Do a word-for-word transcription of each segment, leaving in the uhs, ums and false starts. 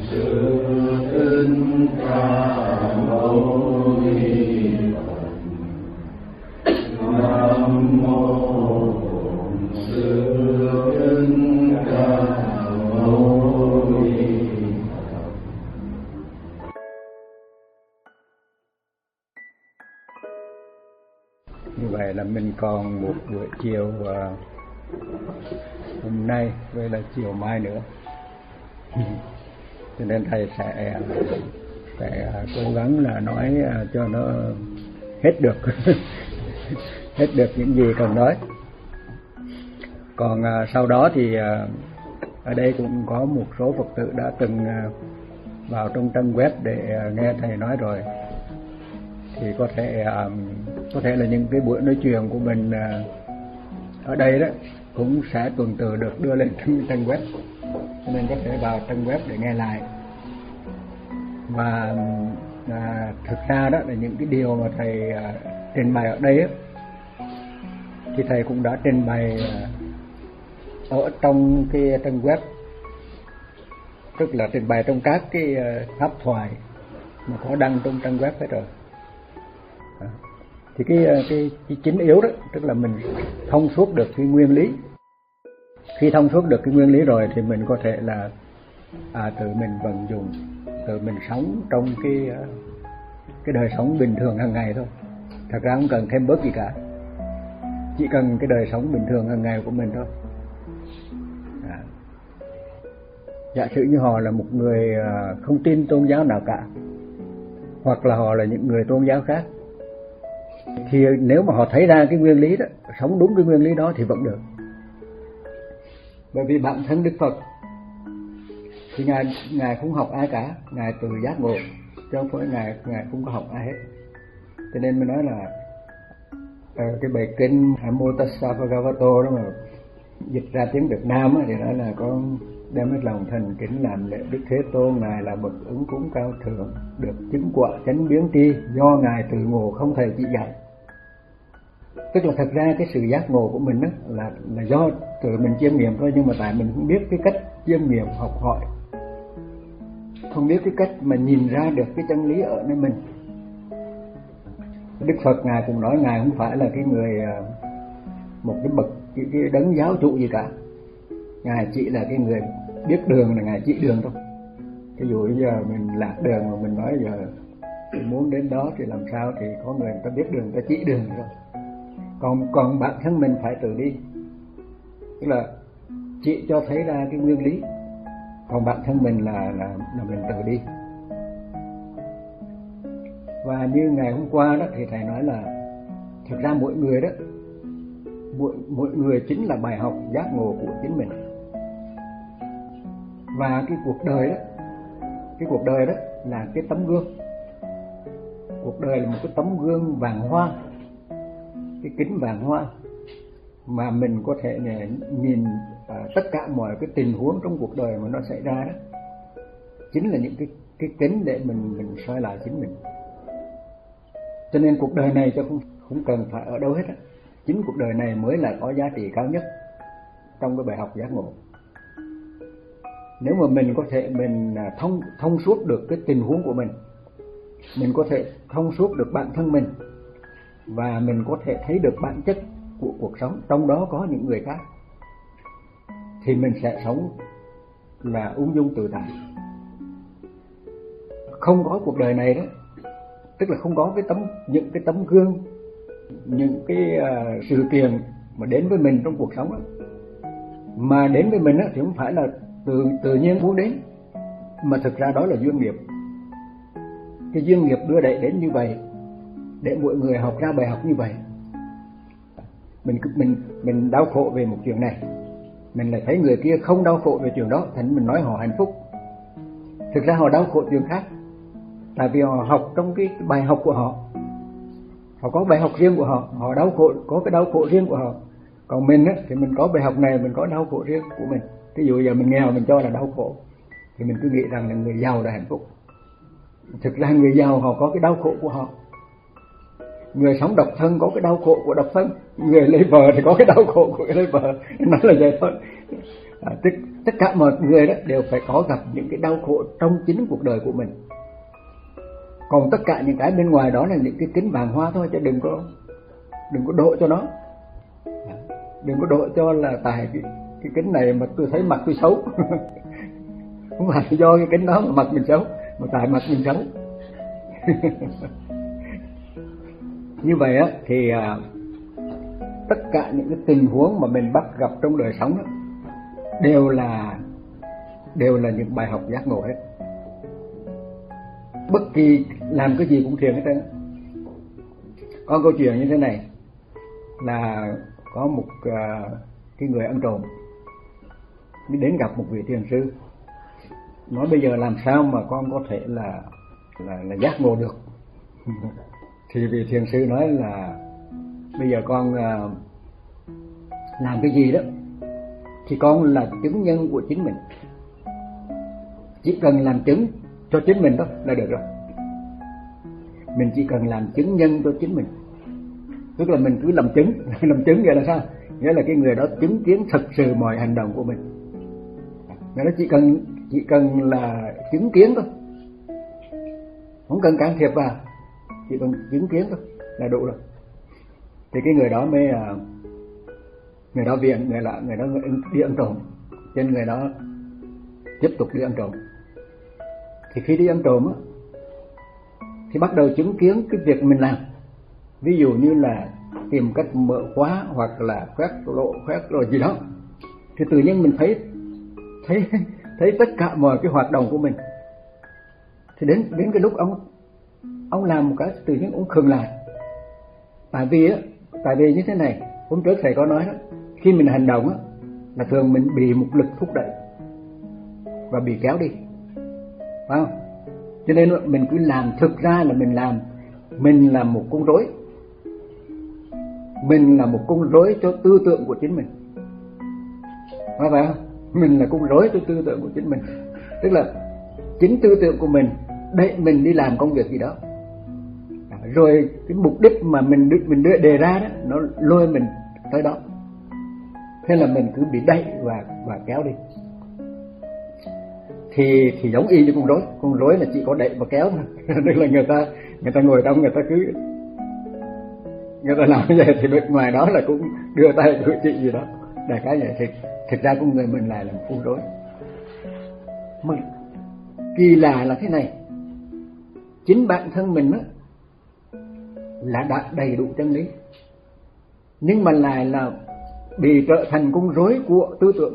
Như vậy là mình còn một buổi chiều uh, hôm nay với là chiều mai nữa, cho nên thầy sẽ sẽ cố gắng là nói uh, cho nó hết được hết được những gì cần nói. Còn uh, sau đó thì uh, ở đây cũng có một số Phật tử đã từng uh, vào trong trang web để uh, nghe thầy nói rồi, thì có thể uh, có thể là những cái buổi nói chuyện của mình uh, ở đây đó cũng sẽ tuần tự được đưa lên trên trang web, cho nên có thể vào trang web để nghe lại. Và uh, thực ra đó là những cái điều mà thầy uh, trình bày ở đây á, thì thầy cũng đã trình bày uh, ở trong cái trang web, tức là trình bày trong các cái uh, pháp thoại mà có đăng trong trang web hết rồi. Thì cái, cái, cái chính yếu đó, tức là mình thông suốt được cái nguyên lý. Khi thông suốt được cái nguyên lý rồi thì mình có thể là à, tự mình vận dụng, tự mình sống trong cái cái đời sống bình thường hàng ngày thôi. Thật ra không cần thêm bớt gì cả, chỉ cần cái đời sống bình thường hàng ngày của mình thôi. À. Giả sử như họ là một người không tin tôn giáo nào cả, hoặc là họ là những người tôn giáo khác, thì nếu mà họ thấy ra cái nguyên lý đó, sống đúng cái nguyên lý đó thì vẫn được. Bởi vì bản thân Đức Phật thì ngài ngài không học ai cả, ngài tự giác ngộ, chứ không phải ngài ngài không có học ai hết. Cho nên mới nói là uh, cái bài kinh Namo Tassa Bhagavato đó mà dịch ra tiếng Việt Nam á, thì nói là có đem hết lòng thành kính làm lễ Đức Thế Tôn, ngài là bậc ứng cúng cao thượng, được chứng quả chánh biến tri, do ngài tự ngộ không thầy chỉ dạy. Tức là thật ra cái sự giác ngộ của mình đó là là do tự mình chiêm nghiệm thôi, nhưng mà tại mình không biết cái cách chiêm nghiệm học hỏi, không biết cái cách mà nhìn ra được cái chân lý ở nơi mình. Đức Phật ngài cũng nói ngài không phải là cái người một cái bậc cái, cái đấng giáo chủ gì cả, ngài chỉ là cái người biết đường, là ngài chỉ đường thôi. Ví dụ bây giờ mình lạc đường mà mình nói giờ mình muốn đến đó thì làm sao, thì có người người ta biết đường, người ta chỉ đường thôi. Còn còn bản thân mình phải tự đi, tức là chỉ cho thấy ra cái nguyên lý, còn bản thân mình là là là mình tự đi. Và như ngày hôm qua đó thì thầy nói là thực ra mỗi người đó, mỗi, mỗi người chính là bài học giác ngộ của chính mình. Và cái cuộc đời đó, cái cuộc đời đó là cái tấm gương. Cuộc đời là một cái tấm gương vàng hoa, cái kính vàng hoa mà mình có thể nhìn à, tất cả mọi cái tình huống trong cuộc đời mà nó xảy ra đó, chính là những cái cái kính để mình mình soi lại chính mình. Cho nên cuộc đời này cho không không cần phải ở đâu hết á, chính cuộc đời này mới là có giá trị cao nhất trong cái bài học giác ngộ. Nếu mà mình có thể mình thông thông suốt được cái tình huống của mình, mình có thể thông suốt được bản thân mình, và mình có thể thấy được bản chất của cuộc sống, trong đó có những người khác, thì mình sẽ sống là ung dung tự tại. Không có cuộc đời này đó, tức là không có cái tấm những cái tấm gương, những cái uh, sự kiện mà đến với mình trong cuộc sống đó, mà đến với mình đó, thì không phải là tự tự nhiên muốn đến, mà thực ra đó là duyên nghiệp. Cái duyên nghiệp đưa đẩy đến như vậy, để mọi người học ra bài học như vậy. Mình mình mình đau khổ về một chuyện này, mình lại thấy người kia không đau khổ về chuyện đó, thành mình nói họ hạnh phúc. Thực ra họ đau khổ chuyện khác, tại vì họ học trong cái bài học của họ, họ có bài học riêng của họ, họ đau khổ có cái đau khổ riêng của họ. Còn mình á, thì mình có bài học này, mình có đau khổ riêng của mình. Ví dụ giờ mình nghèo mình cho là đau khổ, thì mình cứ nghĩ rằng là người giàu là hạnh phúc. Thực ra người giàu họ có cái đau khổ của họ. Người sống độc thân có cái đau khổ của độc thân, người lấy vợ thì có cái đau khổ của cái lấy vợ, nó là vậy thôi. À, tất, tất cả mọi người đó đều phải có gặp những cái đau khổ trong chính cuộc đời của mình. Còn tất cả những cái bên ngoài đó là những cái kính vàng hoa thôi, chứ đừng có đừng có độ cho nó. Đừng có độ cho là tại cái, cái kính này mà tôi thấy mặt tôi xấu. Không phải do cái kính đó mà mặt mình xấu, mà tại mặt mình xấu. Như vậy á thì à, tất cả những cái tình huống mà mình bắt gặp trong đời sống đó, đều là đều là những bài học giác ngộ hết. Bất kỳ làm cái gì cũng thiền hết trơn. Có câu chuyện như thế này, là có một uh, cái người ăn trộm đến gặp một vị thiền sư, nói bây giờ làm sao mà con có thể là là, là giác ngộ được. Thì vị thiền sư nói là bây giờ con uh, làm cái gì đó thì con là chứng nhân của chính mình, chỉ cần làm chứng cho chính mình đó là được rồi. Mình chỉ cần làm chứng nhân cho chính mình, tức là mình cứ làm chứng. Làm chứng nghĩa là sao? Nghĩa là cái người đó chứng kiến thực sự mọi hành động của mình. Nghĩa là chỉ cần chỉ cần là chứng kiến thôi, không cần can thiệp vào, chỉ cần chứng kiến thôi là đủ rồi. Thì cái người đó mới người đó viện người là người đó đi ăn trộm, trên người đó tiếp tục đi ăn trộm. Thì khi đi ăn trộm á, thì bắt đầu chứng kiến cái việc mình làm. Ví dụ như là tìm cách mở khóa hoặc là khoét lộ khoét rồi gì đó, thì tự nhiên mình thấy thấy thấy tất cả mọi cái hoạt động của mình. Thì đến đến cái lúc ông ông làm một cái, tự nhiên ông khựng lại. Tại vì á, tại vì như thế này, hôm trước thầy có nói đó, khi mình hành động á, là thường mình bị một lực thúc đẩy và bị kéo đi, phải không? Cho nên mình cứ làm, thực ra là mình làm, mình là một con rối, mình là một con rối cho tư tưởng của chính mình, phải phải không? Mình là con rối cho tư tưởng của chính mình, tức là chính tư tưởng của mình đẩy mình đi làm công việc gì đó, rồi cái mục đích mà mình mình đưa đề ra đó nó lôi mình tới đó. Thế là mình cứ bị đẩy và và kéo đi. Thì thì giống y như con rối, con rối là chỉ có đẩy và kéo thôi. Tức là người ta người ta ngồi trong, người ta cứ người ta làm như vậy, thì bên ngoài đó là cũng đưa tay cử chỉ gì đó, đại cái vậy. Thì thực ra con người mình lại là một con rối. Mà kỳ lạ là thế này, chính bản thân mình á là đã đầy đủ chân lý, nhưng mà lại là bị trở thành con rối của tư tưởng.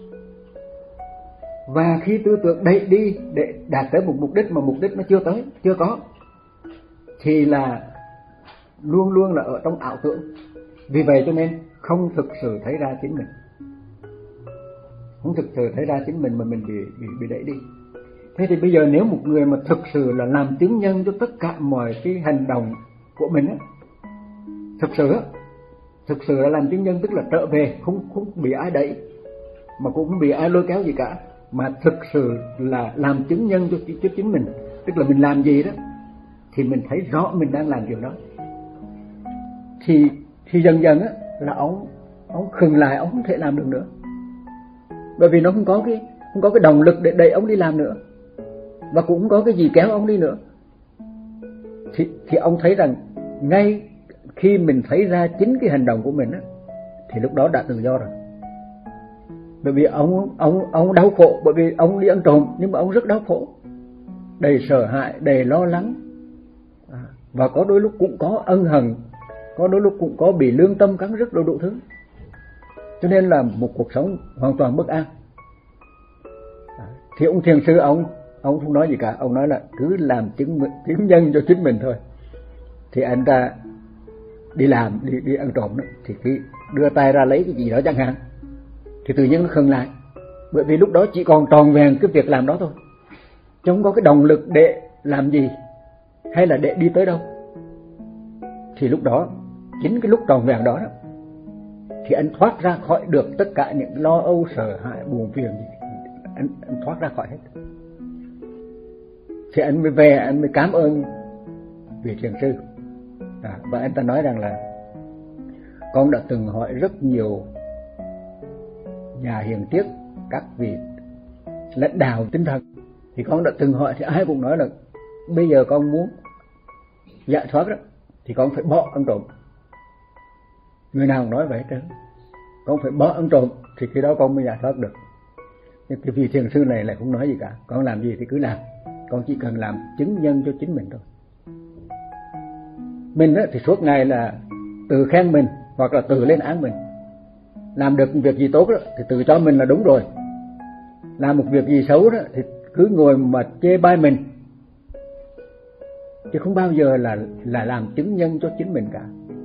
Và khi tư tưởng đẩy đi để đạt tới một mục đích mà mục đích nó chưa tới, chưa có, thì là luôn luôn là ở trong ảo tưởng. Vì vậy cho nên không thực sự thấy ra chính mình, không thực sự thấy ra chính mình mà mình bị bị bị đẩy đi. Thế thì bây giờ nếu một người mà thực sự là làm chứng nhân cho tất cả mọi cái hành động của mình á, thực sự á, thực sự là làm chứng nhân, tức là trở về, không không bị ai đẩy mà cũng không bị ai lôi kéo gì cả, mà thực sự là làm chứng nhân cho, cho chính mình, tức là mình làm gì đó thì mình thấy rõ mình đang làm điều đó. Thì thì dần dần á là ông ông khừng lại, ông không thể làm được nữa, bởi vì nó không có cái không có cái động lực để đẩy ông đi làm nữa, và cũng không có cái gì kéo ông đi nữa. Thì thì ông thấy rằng ngay khi mình thấy ra chính cái hành động của mình á, thì lúc đó đã tự do rồi. Bởi vì ông ông ông đau khổ, bởi vì ông đi ăn trộm, nhưng mà ông rất đau khổ, đầy sợ hãi, đầy lo lắng, à, và có đôi lúc cũng có ân hận, có đôi lúc cũng có bị lương tâm cắn rứt rồi đủ thứ. Cho nên là một cuộc sống hoàn toàn bất an. À, thì ông thiền sư ông ông không nói gì cả, ông nói là cứ làm chứng chứng nhân cho chính mình thôi. Thì anh ta đi làm, đi đi ăn trộm đó, thì khi đưa tay ra lấy cái gì đó chẳng hạn, thì tự nhiên nó khựng lại, bởi vì lúc đó chỉ còn tròn vẹn cái việc làm đó thôi, chứ không có cái động lực để làm gì hay là để đi tới đâu. Thì lúc đó, chính cái lúc tròn vẹn đó, đó thì anh thoát ra khỏi được tất cả những lo âu, sợ hãi, buồn phiền gì. Anh, anh thoát ra khỏi hết. Thì anh mới về, anh mới cảm ơn vị thiền sư. À, và anh ta nói rằng là con đã từng hỏi rất nhiều nhà hiền triết các vị lãnh đạo tinh thần, thì con đã từng hỏi thì ai cũng nói là bây giờ con muốn giải thoát đó thì con phải bỏ ăn trộm. Người nào cũng nói vậy hết, con phải bỏ ăn trộm thì khi đó con mới giải thoát được. Nhưng cái vị thiền sư này lại không nói gì cả, con làm gì thì cứ làm, con chỉ cần làm chứng nhân cho chính mình thôi. Mình đó, thì suốt ngày là tự khen mình hoặc là tự lên án mình. Làm được việc gì tốt đó, thì tự cho mình là đúng rồi. Làm một việc gì xấu đó, thì cứ ngồi mà chê bai mình, chứ không bao giờ là là làm chứng nhân cho chính mình cả.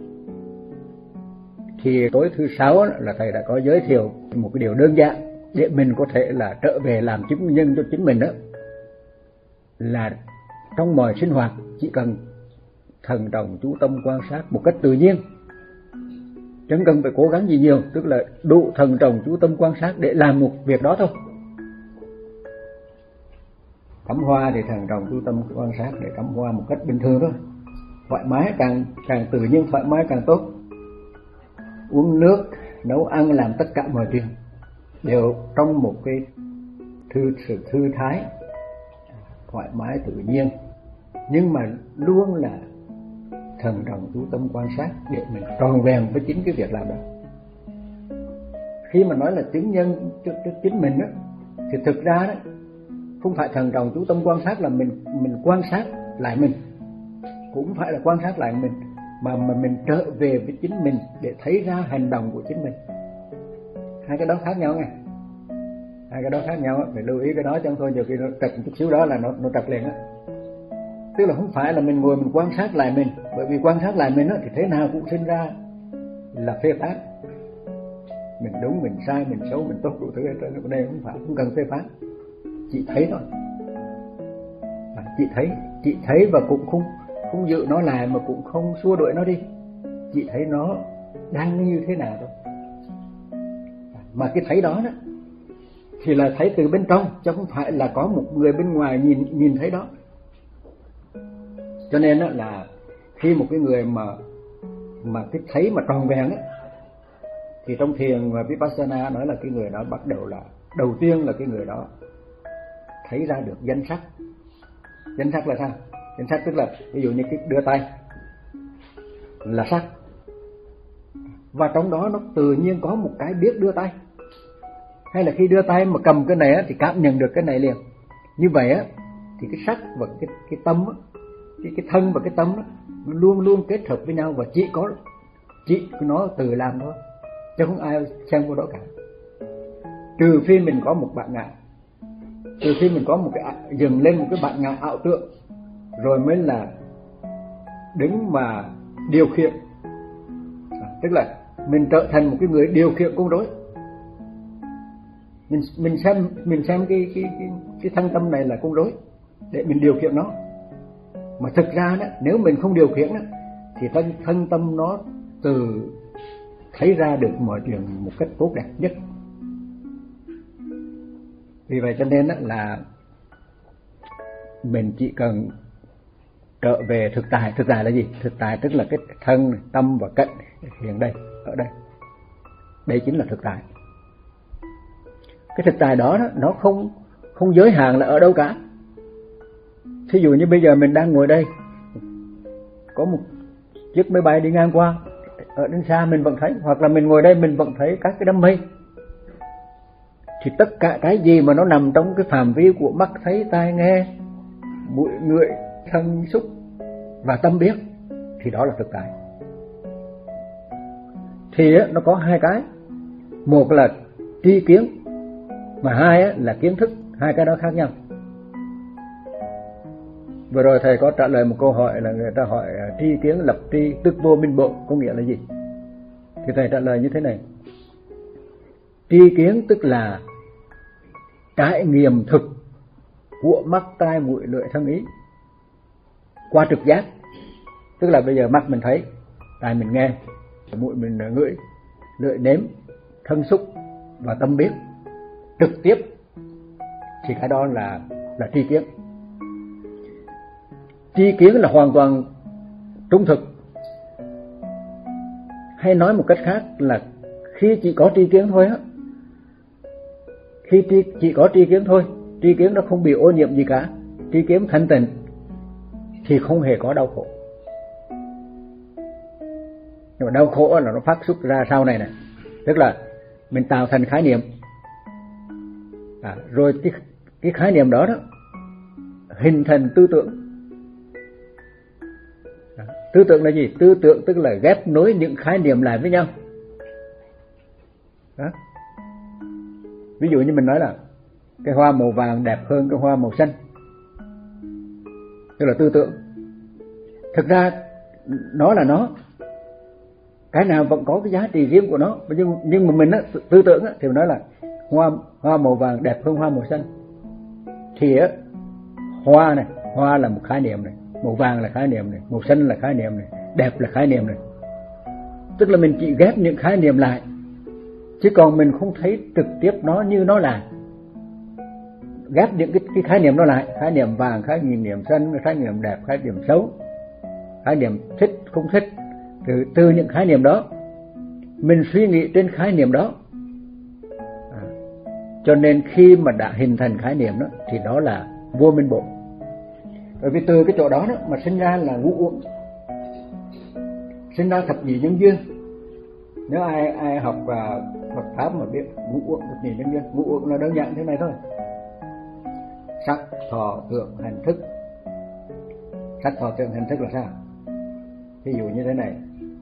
Thì tối thứ sáu là thầy đã có giới thiệu một cái điều đơn giản để mình có thể là trở về làm chứng nhân cho chính mình đó, là trong mọi sinh hoạt chỉ cần thần trọng chú tâm quan sát một cách tự nhiên, chẳng cần phải cố gắng gì nhiều, tức là đủ thần trọng chú tâm quan sát để làm một việc đó thôi. Cắm hoa thì thần trọng chú tâm quan sát để cắm hoa một cách bình thường thôi, thoải mái, càng càng tự nhiên thoải mái càng tốt. Uống nước, nấu ăn, làm tất cả mọi chuyện đều trong một cái thư sự thư thái, thoải mái tự nhiên, nhưng mà luôn là thần trọng chú tâm quan sát để mình tròn vẹn với chính cái việc làm đó. Khi mà nói là chứng nhân cho, cho chính mình đó, thì thực ra đó không phải thần trọng chú tâm quan sát là mình mình quan sát lại mình, cũng phải là quan sát lại mình, mà mà mình trở về với chính mình để thấy ra hành động của chính mình. Hai cái đó khác nhau nghe, hai cái đó khác nhau, phải lưu ý cái đó, chẳng thôi nhiều khi nó trật một chút xíu đó là nó nó trật liền á. Tức là không phải là mình ngồi mình quan sát lại mình, bởi vì quan sát lại mình á thì thế nào cũng sinh ra là phê phán, mình đúng mình sai, mình xấu mình tốt đủ thứ hết trơn. Đây không phải, không cần phê phán, chị thấy thôi, chị thấy chị thấy và cũng không không giữ nó lại mà cũng không xua đuổi nó đi, chị thấy nó đang như thế nào thôi. Mà cái thấy đó đó thì là thấy từ bên trong, chứ không phải là có một người bên ngoài nhìn nhìn thấy đó. Cho nên đó là khi một cái người mà mà cái thấy mà tròn vẹn ấy, thì trong thiền và Vipassana nói là cái người đó bắt đầu là đầu tiên là cái người đó thấy ra được danh sắc. Danh sắc là sao? Danh sắc tức là ví dụ như cái đưa tay là sắc, và trong đó nó tự nhiên có một cái biết đưa tay, hay là khi đưa tay mà cầm cái này á, thì cảm nhận được cái này liền. Như vậy á thì cái sắc và cái cái tâm á, cái cái thân và cái tâm á, nó luôn luôn kết hợp với nhau, và chỉ có chỉ nó tự làm thôi, chứ không ai xen vô đó cả. Trừ khi mình có một bản ngã, trừ khi mình có một cái dừng lên một cái bản ngã ảo tượng, rồi mới là đứng mà điều khiển, à, tức là mình trở thành một cái người điều khiển con rối. Mình mình xem mình xem cái cái cái cái thân tâm này là con rối để mình điều khiển nó. Mà thực ra đó, nếu mình không điều khiển đó, thì thân thân tâm nó từ thấy ra được mọi chuyện một cách tốt đẹp nhất. Vì vậy cho nên đó là mình chỉ cần trở về thực tại. Thực tại là gì? Thực tại tức là cái thân, tâm và cận hiện đây, ở đây. Đây chính là thực tại. Cái thực tại đó, đó nó không không giới hạn là ở đâu cả. Thí dụ như bây giờ mình đang ngồi đây, có một chiếc máy bay đi ngang qua, ở đến xa mình vẫn thấy, hoặc là mình ngồi đây mình vẫn thấy các cái đám mây. Thì tất cả cái gì mà nó nằm trong cái phạm vi của mắt thấy, tai nghe, mũi ngửi, thân xúc và tâm biết, thì đó là thực tại. Thì nó có hai cái, một là tri kiến, mà hai là kiến thức. Hai cái đó khác nhau. Vừa rồi thầy có trả lời một câu hỏi là người ta hỏi tri kiến lập tri tức vô minh bộ có nghĩa là gì? Thì thầy trả lời như thế này: tri kiến tức là trải nghiệm thực của mắt, tai, mũi, lưỡi, thân, ý qua trực giác. Tức là bây giờ mắt mình thấy, tai mình nghe, mũi mình ngửi, lưỡi nếm, thân xúc và tâm biết trực tiếp, thì cái đó là là tri kiến. Tri kiến là hoàn toàn trung thực, hay nói một cách khác là khi chỉ có tri kiến thôi á, Khi tri, chỉ có tri kiến thôi, tri kiến nó không bị ô nhiễm gì cả, tri kiến thanh tịnh thì không hề có đau khổ. Nhưng mà đau khổ là nó phát xuất ra sau này này, tức là mình tạo thành khái niệm, à, rồi cái, cái khái niệm đó đó hình thành tư tưởng. À, tư tưởng là gì? Tư tưởng tức là ghép nối những khái niệm lại với nhau. Đó. Ví dụ như mình nói là cái hoa màu vàng đẹp hơn cái hoa màu xanh, tức là tư tưởng. Thực ra nó là nó, cái nào vẫn có cái giá trị riêng của nó, nhưng nhưng mà mình á, tư tưởng á, thì mình nói là hoa hoa màu vàng đẹp hơn hoa màu xanh. Thì á, hoa này, hoa là một khái niệm này, màu vàng là khái niệm này, màu xanh là khái niệm này, đẹp là khái niệm này. Tức là mình chỉ ghép những khái niệm lại, chứ còn mình không thấy trực tiếp nó như nó là. Ghép những cái, cái khái niệm đó lại, khái niệm vàng, khái niệm xanh, khái niệm đẹp, khái niệm xấu, khái niệm thích, không thích. Từ, từ những khái niệm đó mình suy nghĩ trên khái niệm đó, à, cho nên khi mà đã hình thành khái niệm đó thì đó là vô minh bộ. Bởi vì từ cái chỗ đó, đó mà sinh ra là ngũ uẩn, sinh ra thập nhị nhân duyên. Nếu ai ai học uh, Phật pháp mà biết ngũ uẩn thập nhị nhân duyên, ngũ uẩn là đơn giản thế này thôi: sắc, thọ, tưởng, hành, thức. Sắc, thọ, tưởng, hành, thức là sao? Ví dụ như thế này,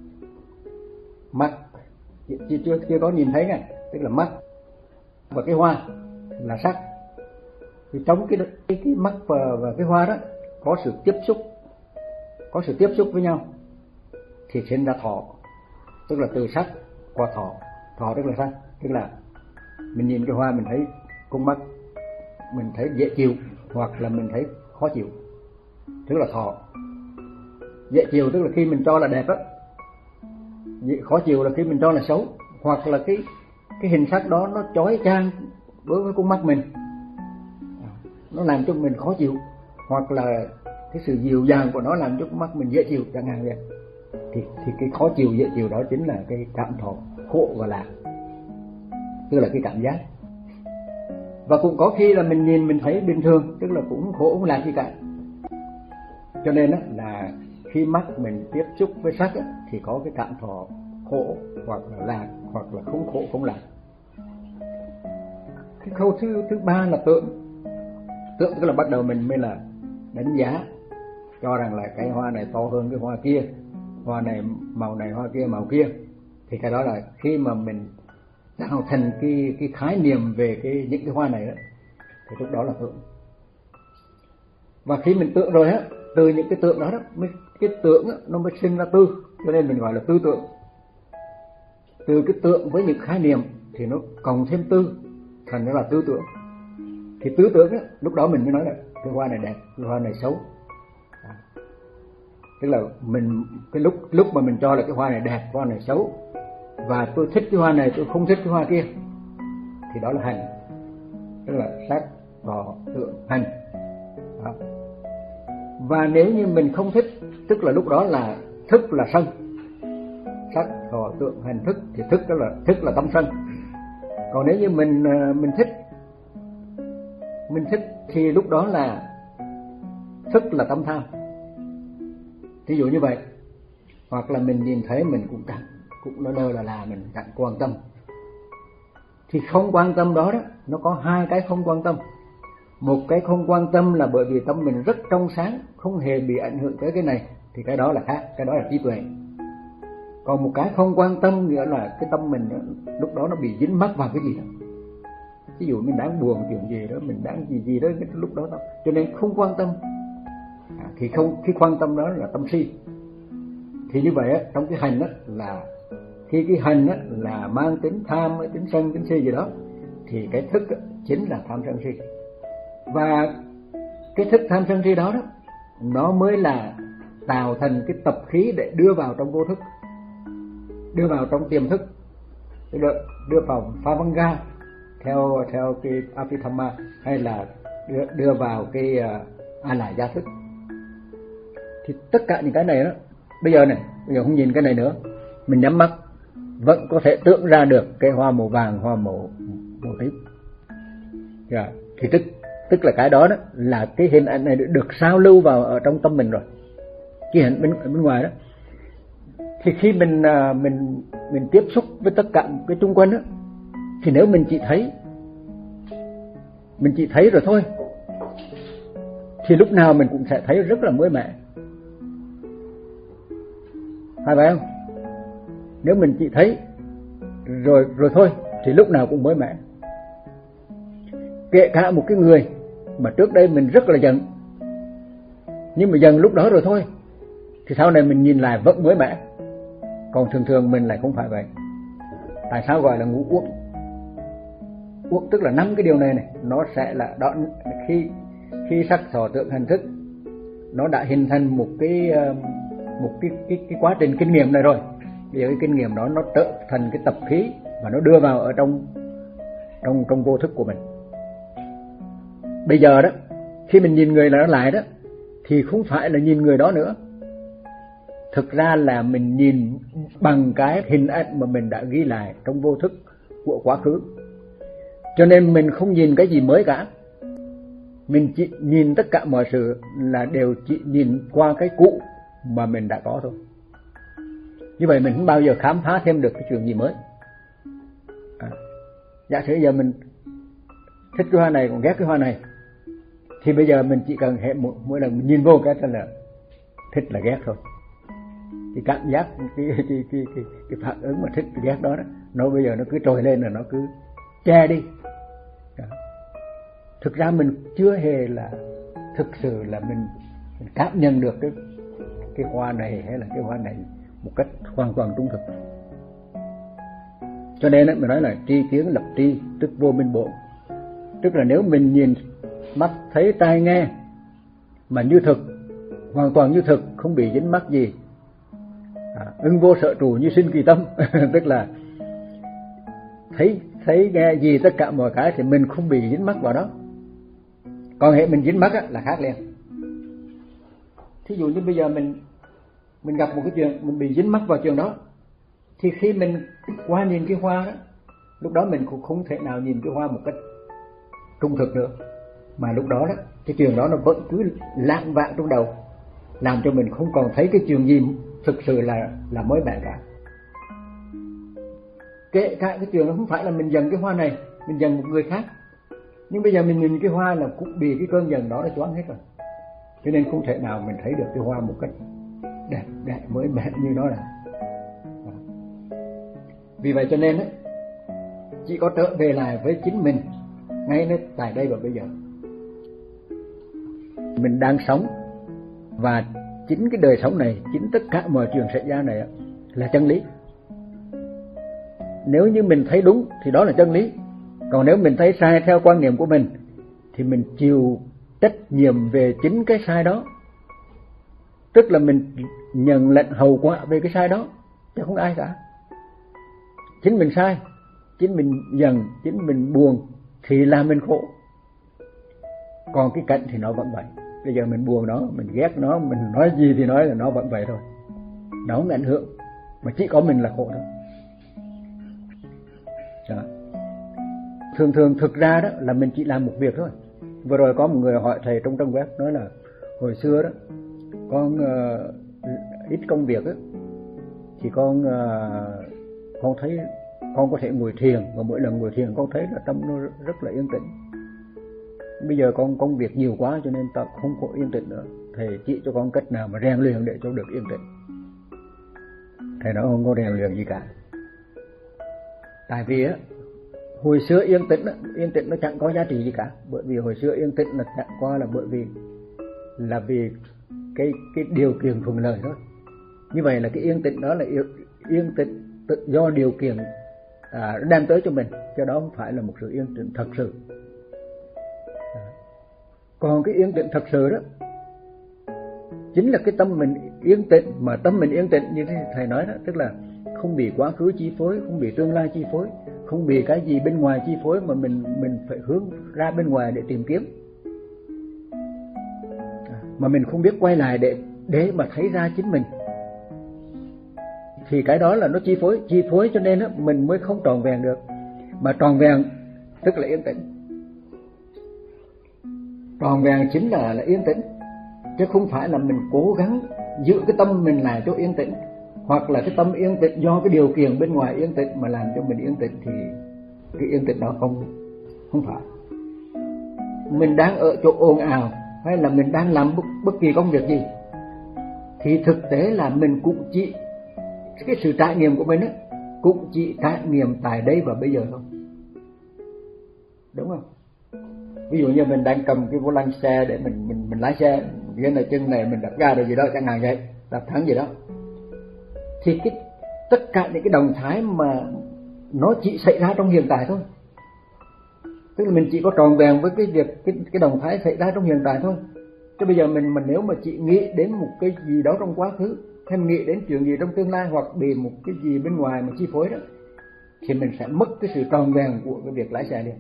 mắt chưa chưa chưa có nhìn thấy này, tức là mắt và cái hoa là sắc. Thì trong cái cái, cái mắt và, và cái hoa đó có sự tiếp xúc, có sự tiếp xúc với nhau thì sinh ra thọ, tức là từ sắc qua thọ. Thọ tức là sao? Tức là mình nhìn cái hoa mình thấy con mắt mình thấy dễ chịu, hoặc là mình thấy khó chịu, tức là thọ. Dễ chịu tức là khi mình cho là đẹp á, khó chịu là khi mình cho là xấu, hoặc là cái cái hình sắc đó nó chói chang đối với con mắt mình, nó làm cho mình khó chịu, hoặc là cái sự dịu dàng của nó làm cho con mắt mình dễ chịu chẳng hạn vậy. Thì thì cái khó chịu dễ chịu đó chính là cái cảm thọ khổ và lạc, tức là cái cảm giác. Và cũng có khi là mình nhìn mình thấy bình thường, tức là cũng khổ không lạc gì cả. Cho nên là khi mắt mình tiếp xúc với sắc thì có cái cảm thọ khổ hoặc là lạc, hoặc là không khổ không lạc. Cái khâu thứ thứ ba là tượng. Tượng tức là bắt đầu mình mới là đánh giá, cho rằng là cái hoa này to hơn cái hoa kia, hoa này màu này, hoa kia màu kia. Thì cái đó là khi mà mình tạo thành cái cái khái niệm về cái những cái hoa này đó, thì lúc đó là tượng. Và khi mình tượng rồi á, từ những cái tượng đó đó, mới cái tượng á, nó mới sinh ra tư, cho nên mình gọi là tư tượng. Từ cái tượng với những khái niệm thì nó cộng thêm tư, thành ra là tư tưởng. Thì tư tưởng á, lúc đó mình mới nói là cái hoa này đẹp, cái hoa này xấu. À, tức là mình cái lúc lúc mà mình cho là cái hoa này đẹp, hoa này xấu, và tôi thích cái hoa này, tôi không thích cái hoa kia, thì đó là hành, tức là sắc, thọ, tưởng, hành. Đó. Và nếu như mình không thích, tức là lúc đó là thức là sân. Sắc, thọ, tưởng, hành, thức, thì thức đó là thức là tâm sân. Còn nếu như mình mình thích, mình thích thì lúc đó là thức là tâm tham. Ví dụ như vậy. Hoặc là mình nhìn thấy mình cũng chẳng, cũng lơ lơ là là mình chẳng quan tâm. Thì không quan tâm đó đó, nó có hai cái không quan tâm. Một cái không quan tâm là bởi vì tâm mình rất trong sáng, không hề bị ảnh hưởng tới cái này, thì cái đó là khác, cái đó là trí tuệ. Còn một cái không quan tâm nghĩa là cái tâm mình đó, lúc đó nó bị dính mắc vào cái gì đó. Ví dụ mình đang buồn chuyện gì đó, mình đang gì gì đó cái lúc đó, đó. Cho nên không quan tâm. À, thì không, khi quan tâm đó là tâm si. Thì như vậy á, trong cái hành á, là khi cái hành á, là mang tính tham, tính sân, tính si gì đó, thì cái thức á, chính là tham sân si. Và cái thức tham sân si đó đó, nó mới là tạo thành cái tập khí để đưa vào trong vô thức, đưa vào trong tiềm thức, đưa, đưa vào phá văn ga theo theo cái Abhidhamma, hay là đưa, đưa vào cái uh, a lại gia thức. Thì tất cả những cái này đó, bây giờ này, bây giờ không nhìn cái này nữa, mình nhắm mắt vẫn có thể tưởng ra được cái hoa màu vàng, hoa màu màu tím. Yeah. Thì tức tức là cái đó đó là cái hình ảnh này được sao lưu vào ở trong tâm mình rồi, cái hình bên bên ngoài đó. Thì khi mình mình mình tiếp xúc với tất cả cái xung quanh đó, thì nếu mình chỉ thấy mình chỉ thấy rồi thôi, thì lúc nào mình cũng sẽ thấy rất là mới mẻ, phải vậy không? Nếu mình chỉ thấy rồi rồi thôi thì lúc nào cũng mới mẻ. Kể cả một cái người mà trước đây mình rất là giận, nhưng mà dần lúc đó rồi thôi, thì sau này mình nhìn lại vẫn mới mẻ. Còn thường thường mình lại không phải vậy. Tại sao gọi là ngũ uất? Uất tức là năm cái điều này này, nó sẽ là đó, khi khi sắc thọ tưởng hành thức nó đã hình thành một cái một cái cái, cái quá trình kinh nghiệm này rồi. Bây giờ cái kinh nghiệm đó nó trở thành cái tập khí và nó đưa vào ở trong trong trong vô thức của mình. Bây giờ đó, khi mình nhìn người đó lại đó, thì không phải là nhìn người đó nữa. Thực ra là mình nhìn bằng cái hình ảnh mà mình đã ghi lại trong vô thức của quá khứ. Cho nên mình không nhìn cái gì mới cả. Mình chỉ nhìn tất cả mọi sự là đều chỉ nhìn qua cái cũ mà mình đã có thôi. Như vậy mình không bao giờ khám phá thêm được cái chuyện gì mới. À, giả sử giờ mình thích cái hoa này còn ghét cái hoa này, thì bây giờ mình chỉ cần hệ mỗi, mỗi lần mình nhìn vô cái là thích là ghét thôi. Cái cảm giác, cái, cái, cái, cái, cái, cái phản ứng mà thích ghét đó, đó nó bây giờ nó cứ trồi lên là nó cứ che đi. Đó. Thực ra mình chưa hề là thực sự là mình, mình cảm nhận được cái, cái hoa này hay là cái hoa này một cách hoàn toàn trung thực. Cho nên mình nói là tri kiến lập tri tức vô minh bộ. Tức là nếu mình nhìn mắt thấy tai nghe mà như thực, hoàn toàn như thực, không bị dính mắc gì, à, ưng vô sở trụ như sinh kỳ tâm. Tức là thấy thấy nghe gì tất cả mọi cái thì mình không bị dính mắc vào đó. Còn hệ mình dính mắc á, là khác liền. Thí dụ như bây giờ mình mình gặp một cái chuyện, mình bị dính mắc vào chuyện đó, thì khi mình qua nhìn cái hoa đó, lúc đó mình cũng không thể nào nhìn cái hoa một cách trung thực nữa, mà lúc đó đó cái chuyện đó nó vẫn cứ lạng vạng trong đầu, làm cho mình không còn thấy cái chuyện gì thực sự là là mới mẻ cả. Kể cả cái chuyện nó không phải là mình giận cái hoa này, mình giận một người khác, nhưng bây giờ mình nhìn cái hoa là cũng bị cái cơn giận đó nó choáng hết rồi. Cho nên không thể nào mình thấy được cái hoa một cách đẹp đẹp mới mẻ như nó là. Vì vậy cho nên ấy, chỉ có trở về lại với chính mình ngay nơi tại đây và bây giờ. Mình đang sống, và chính cái đời sống này, chính tất cả mọi chuyện xảy ra này là chân lý. Nếu như mình thấy đúng thì đó là chân lý. Còn nếu mình thấy sai theo quan niệm của mình thì mình chịu trách nhiệm về chính cái sai đó. Tức là mình nhận lệnh hậu quả về cái sai đó, chứ không ai cả. Chính mình sai, chính mình giận, chính mình buồn thì là mình khổ. Còn cái cảnh thì nó vẫn vậy. Bây giờ mình buồn nó, mình ghét nó, mình nói gì thì nói là nó vẫn vậy thôi. Nó không ảnh hưởng, mà chỉ có mình là khổ thôi. Đó. Thường thường thực ra đó là mình chỉ làm một việc thôi. Vừa rồi có một người hỏi thầy trong trang web, nói là hồi xưa đó con uh, ít công việc đó, thì con uh, con thấy con có thể ngồi thiền, và mỗi lần ngồi thiền con thấy là tâm nó rất là yên tĩnh. Bây giờ con công việc nhiều quá cho nên ta không có yên tĩnh nữa. Thầy chỉ cho con cách nào mà rèn luyện để cho được yên tĩnh. Thầy nói không có rèn luyện gì cả. Tại vì á, hồi xưa yên tĩnh á, yên tĩnh nó chẳng có giá trị gì cả. Bởi vì hồi xưa yên tĩnh là chẳng qua là bởi vì là vì cái cái điều kiện thuận lợi thôi. Như vậy là cái yên tĩnh đó là yên, yên tĩnh tự do điều kiện à, đem tới cho mình, cho đó không phải là một sự yên tĩnh thật sự. À. Còn cái yên tĩnh thật sự đó chính là cái tâm mình yên tĩnh, mà tâm mình yên tĩnh như thế thầy nói đó, tức là không bị quá khứ chi phối, không bị tương lai chi phối, không bị cái gì bên ngoài chi phối, mà mình mình phải hướng ra bên ngoài để tìm kiếm, à, mà mình không biết quay lại để để mà thấy ra chính mình, thì cái đó là nó chi phối chi phối cho nên á mình mới không tròn vẹn được. Mà tròn vẹn tức là yên tĩnh. Tròn vẹn chính là là yên tĩnh, chứ không phải là mình cố gắng giữ cái tâm mình lại cho yên tĩnh, hoặc là cái tâm yên tĩnh do cái điều kiện bên ngoài yên tĩnh mà làm cho mình yên tĩnh, thì cái yên tĩnh đó không không phải. Mình đang ở chỗ ồn ào hay là mình đang làm bất, bất kỳ công việc gì, thì thực tế là mình cũng chỉ cái sự trải nghiệm của mình ấy, cũng chỉ trải nghiệm tại đây và bây giờ thôi, đúng không? Ví dụ như mình đang cầm cái vô lăng xe để mình mình mình lái xe, cái này chân này mình đạp ga rồi gì đó chẳng hạn vậy, đạp thắng gì đó, thì cái tất cả những cái động thái mà nó chỉ xảy ra trong hiện tại thôi. Tức là mình chỉ có tròn vẹn với cái việc cái cái động thái xảy ra trong hiện tại thôi. Chứ bây giờ mình mình nếu mà chỉ nghĩ đến một cái gì đó trong quá khứ, hay nghĩ đến chuyện gì trong tương lai, hoặc bị một cái gì bên ngoài mà chi phối đó, thì mình sẽ mất cái sự tròn vẹn của cái việc lái xe đi.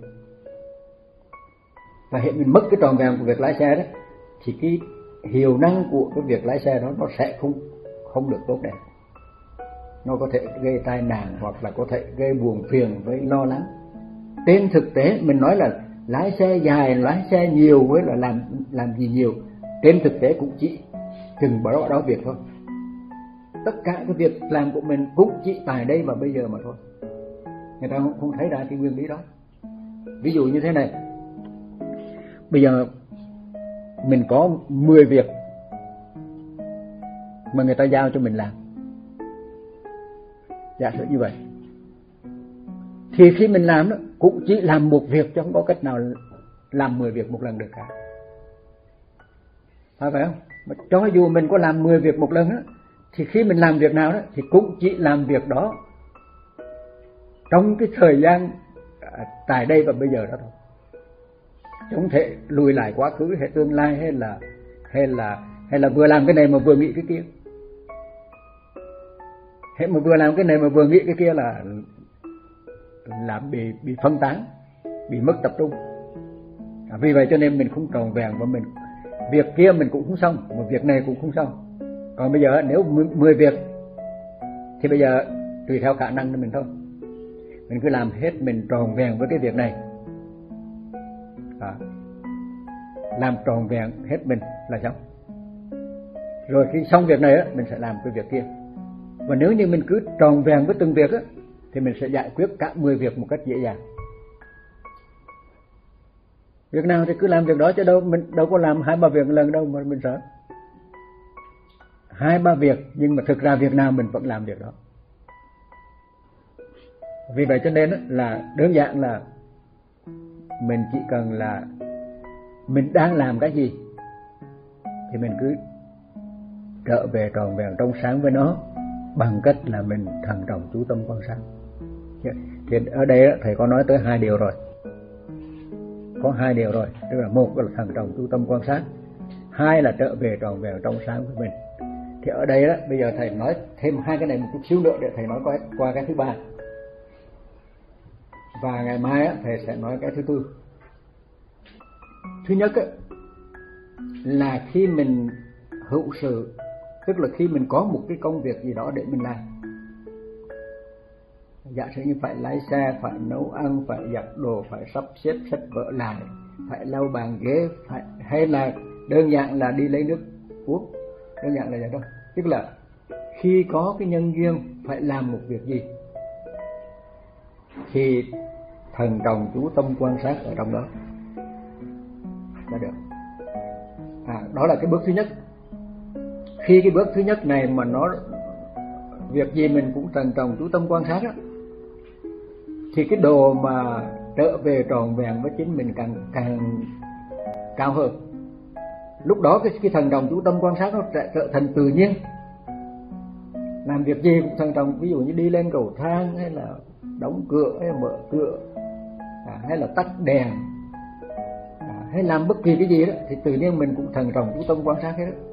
Và hiện mình mất cái tròn vẹn của việc lái xe đó, thì cái hiệu năng của cái việc lái xe đó nó sẽ không không được tốt đẹp. Nó có thể gây tai nạn, hoặc là có thể gây buồn phiền với lo lắng. Trên thực tế mình nói là lái xe dài, lái xe nhiều với là làm làm gì nhiều, trên thực tế cũng chỉ chừng đó đó việc thôi. Tất cả cái việc làm của mình cũng chỉ tại đây và bây giờ mà thôi. Người ta không, không thấy ra cái nguyên lý đó. Ví dụ như thế này, bây giờ mình có mười việc mà người ta giao cho mình làm, giả sử như vậy, thì khi mình làm đó cũng chỉ làm một việc, chứ không có cách nào làm mười việc một lần được cả, phải phải không? Mà cho dù mình có làm mười việc một lần đó, thì khi mình làm việc nào đó thì cũng chỉ làm việc đó trong cái thời gian tại đây và bây giờ đó thôi, không thể lùi lại quá khứ hay tương lai, hay là hay là hay là vừa làm cái này mà vừa nghĩ cái kia. Hay mà vừa làm cái này mà vừa nghĩ cái kia là làm bị bị phân tán, bị mất tập trung. À, vì vậy cho nên mình không tròn vẹn, và mình việc kia mình cũng không xong, mà việc này cũng không xong. Còn bây giờ nếu mười việc thì bây giờ tùy theo khả năng của mình thôi, mình cứ làm hết mình tròn vẹn với cái việc này, à, làm tròn vẹn hết mình là xong. Rồi khi xong việc này á, mình sẽ làm cái việc kia. Và nếu như mình cứ tròn vẹn với từng việc á, thì mình sẽ giải quyết cả mười việc một cách dễ dàng. Việc nào thì cứ làm việc đó, chứ đâu mình đâu có làm hai ba việc một lần đâu mà mình sợ. Hai ba việc nhưng mà thực ra việc nào mình vẫn làm việc đó. Vì vậy cho nên là đơn giản là mình chỉ cần là mình đang làm cái gì thì mình cứ trở về tròn vẹn trong sáng với nó, bằng cách là mình thận trọng chú tâm quan sát. Thì ở đây thầy có nói tới hai điều rồi, có hai điều rồi, tức là một là thận trọng chú tâm quan sát, hai là trở về tròn vẹn trong sáng với mình. Thì ở đây đó, bây giờ thầy nói thêm hai cái này một chút xíu nữa để thầy nói qua, qua cái thứ ba, và ngày mai á, thầy sẽ nói cái thứ tư. Thứ nhất á, là khi mình hữu sự, tức là khi mình có một cái công việc gì đó để mình làm, giả sử như phải lái xe, phải nấu ăn, phải giặt đồ, phải sắp xếp sách vở lại, phải lau bàn ghế, phải, hay là đơn giản là đi lấy nước uống, đơn giản là vậy thôi. Tức là khi có cái nhân duyên phải làm một việc gì thì thần trọng chú tâm quan sát ở trong đó là được. À, đó là cái bước thứ nhất. Khi cái bước thứ nhất này mà nó việc gì mình cũng thần trọng chú tâm quan sát đó, thì cái độ mà trở về tròn vẹn với chính mình càng càng cao hơn. Lúc đó cái, cái thần trọng chú tâm quan sát nó sẽ trở thành tự nhiên. Làm việc gì cũng thần trọng, ví dụ như đi lên cầu thang, hay là đóng cửa, hay là mở cửa, à, hay là tắt đèn, à, hay làm bất kỳ cái gì đó, thì tự nhiên mình cũng thần trọng chú tâm quan sát hết đó.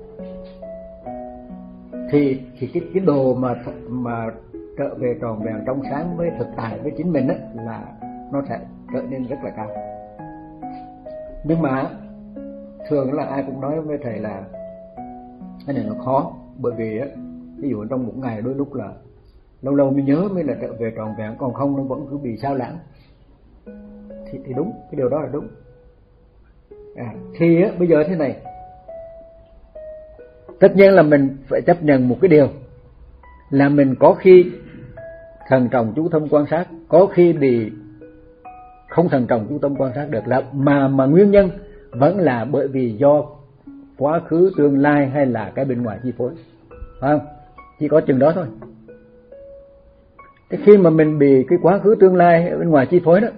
Thì thì cái cái đồ mà mà trở về tròn vẹn trong sáng với thực tại với chính mình á, là nó sẽ trở nên rất là cao. Nhưng mà thường là ai cũng nói với thầy là cái này nó khó, bởi vì á, ví dụ trong một ngày đôi lúc là lâu lâu mới nhớ mới là trở về tròn vẹn, còn không nó vẫn cứ bị sao lãng. Thì thì đúng, cái điều đó là đúng. À, thì á, bây giờ thế này, tất nhiên là mình phải chấp nhận một cái điều là mình có khi thần trọng chú tâm quan sát, có khi bị không thần trọng chú tâm quan sát được, là mà mà nguyên nhân vẫn là bởi vì do quá khứ, tương lai hay là cái bên ngoài chi phối, phải không? Chỉ có chừng đó thôi. Thế khi mà mình bị cái quá khứ, tương lai bên ngoài chi phối đó,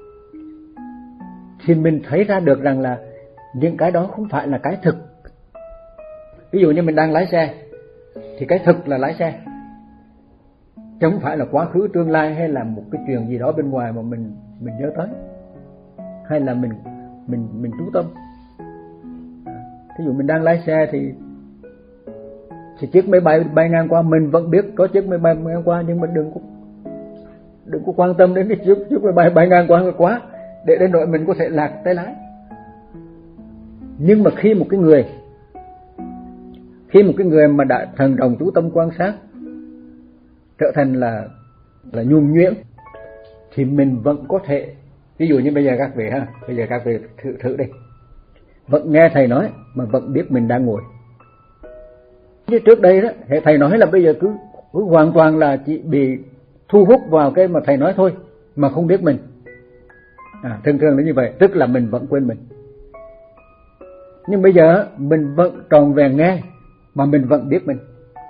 thì mình thấy ra được rằng là những cái đó không phải là cái thực. Ví dụ như mình đang lái xe thì cái thực là lái xe, chứ không phải là quá khứ, tương lai hay là một cái chuyện gì đó bên ngoài mà mình mình nhớ tới, hay là mình mình mình chú tâm. Ví dụ mình đang lái xe thì thì chiếc máy bay bay ngang qua, mình vẫn biết có chiếc máy bay ngang qua, nhưng mình đừng có đừng có quan tâm đến cái chiếc chiếc máy bay bay ngang qua quá, để đến nỗi mình có thể lạc tay lái. Nhưng mà khi một cái người khi một cái người mà đã thần trọng chú tâm quan sát trở thành là là nhuần nhuyễn, thì mình vẫn có thể, ví dụ như bây giờ các vị ha, bây giờ các vị thử thử đi, vẫn nghe thầy nói mà vẫn biết mình đang ngồi. Như trước đây đó, thầy nói là bây giờ cứ, cứ hoàn toàn là chỉ bị thu hút vào cái mà thầy nói thôi, mà không biết mình. À, thường thường là như vậy, tức là mình vẫn quên mình. Nhưng bây giờ mình vẫn tròn vẹn nghe mà mình vẫn biết mình.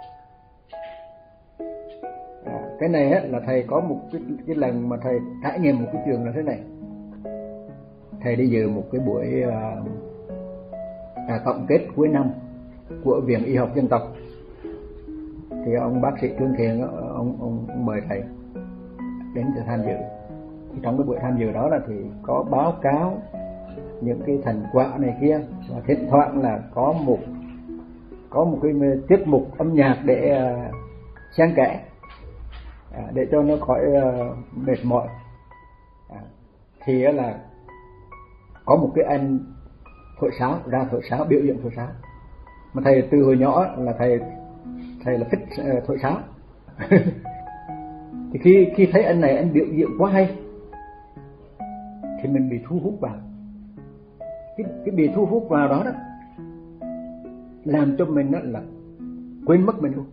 À, cái này á, là thầy có một cái, cái lần mà thầy trải nghiệm một cái chuyện là thế này. Thầy đi dự một cái buổi à, à, tổng kết cuối năm của Viện Y học Dân tộc. Thì ông bác sĩ Trương Thiện ông, ông, ông mời thầy đến để tham dự. Thì trong cái buổi tham dự đó là thì có báo cáo những cái thành quả này kia, và thỉnh thoảng là có một có một cái tiết mục âm nhạc để uh, xen kẽ, à, để cho nó khỏi uh, mệt mỏi. À, thì uh, là có một cái anh thổi sáo ra thổi sáo, biểu diễn thổi sáo, mà thầy từ hồi nhỏ là thầy thầy là thích uh, thổi sáo. Thì khi khi thấy anh này anh biểu diễn quá hay thì mình bị thu hút vào. Cái, cái bị thu hút vào đó đó làm cho mình đó là quên mất mình luôn.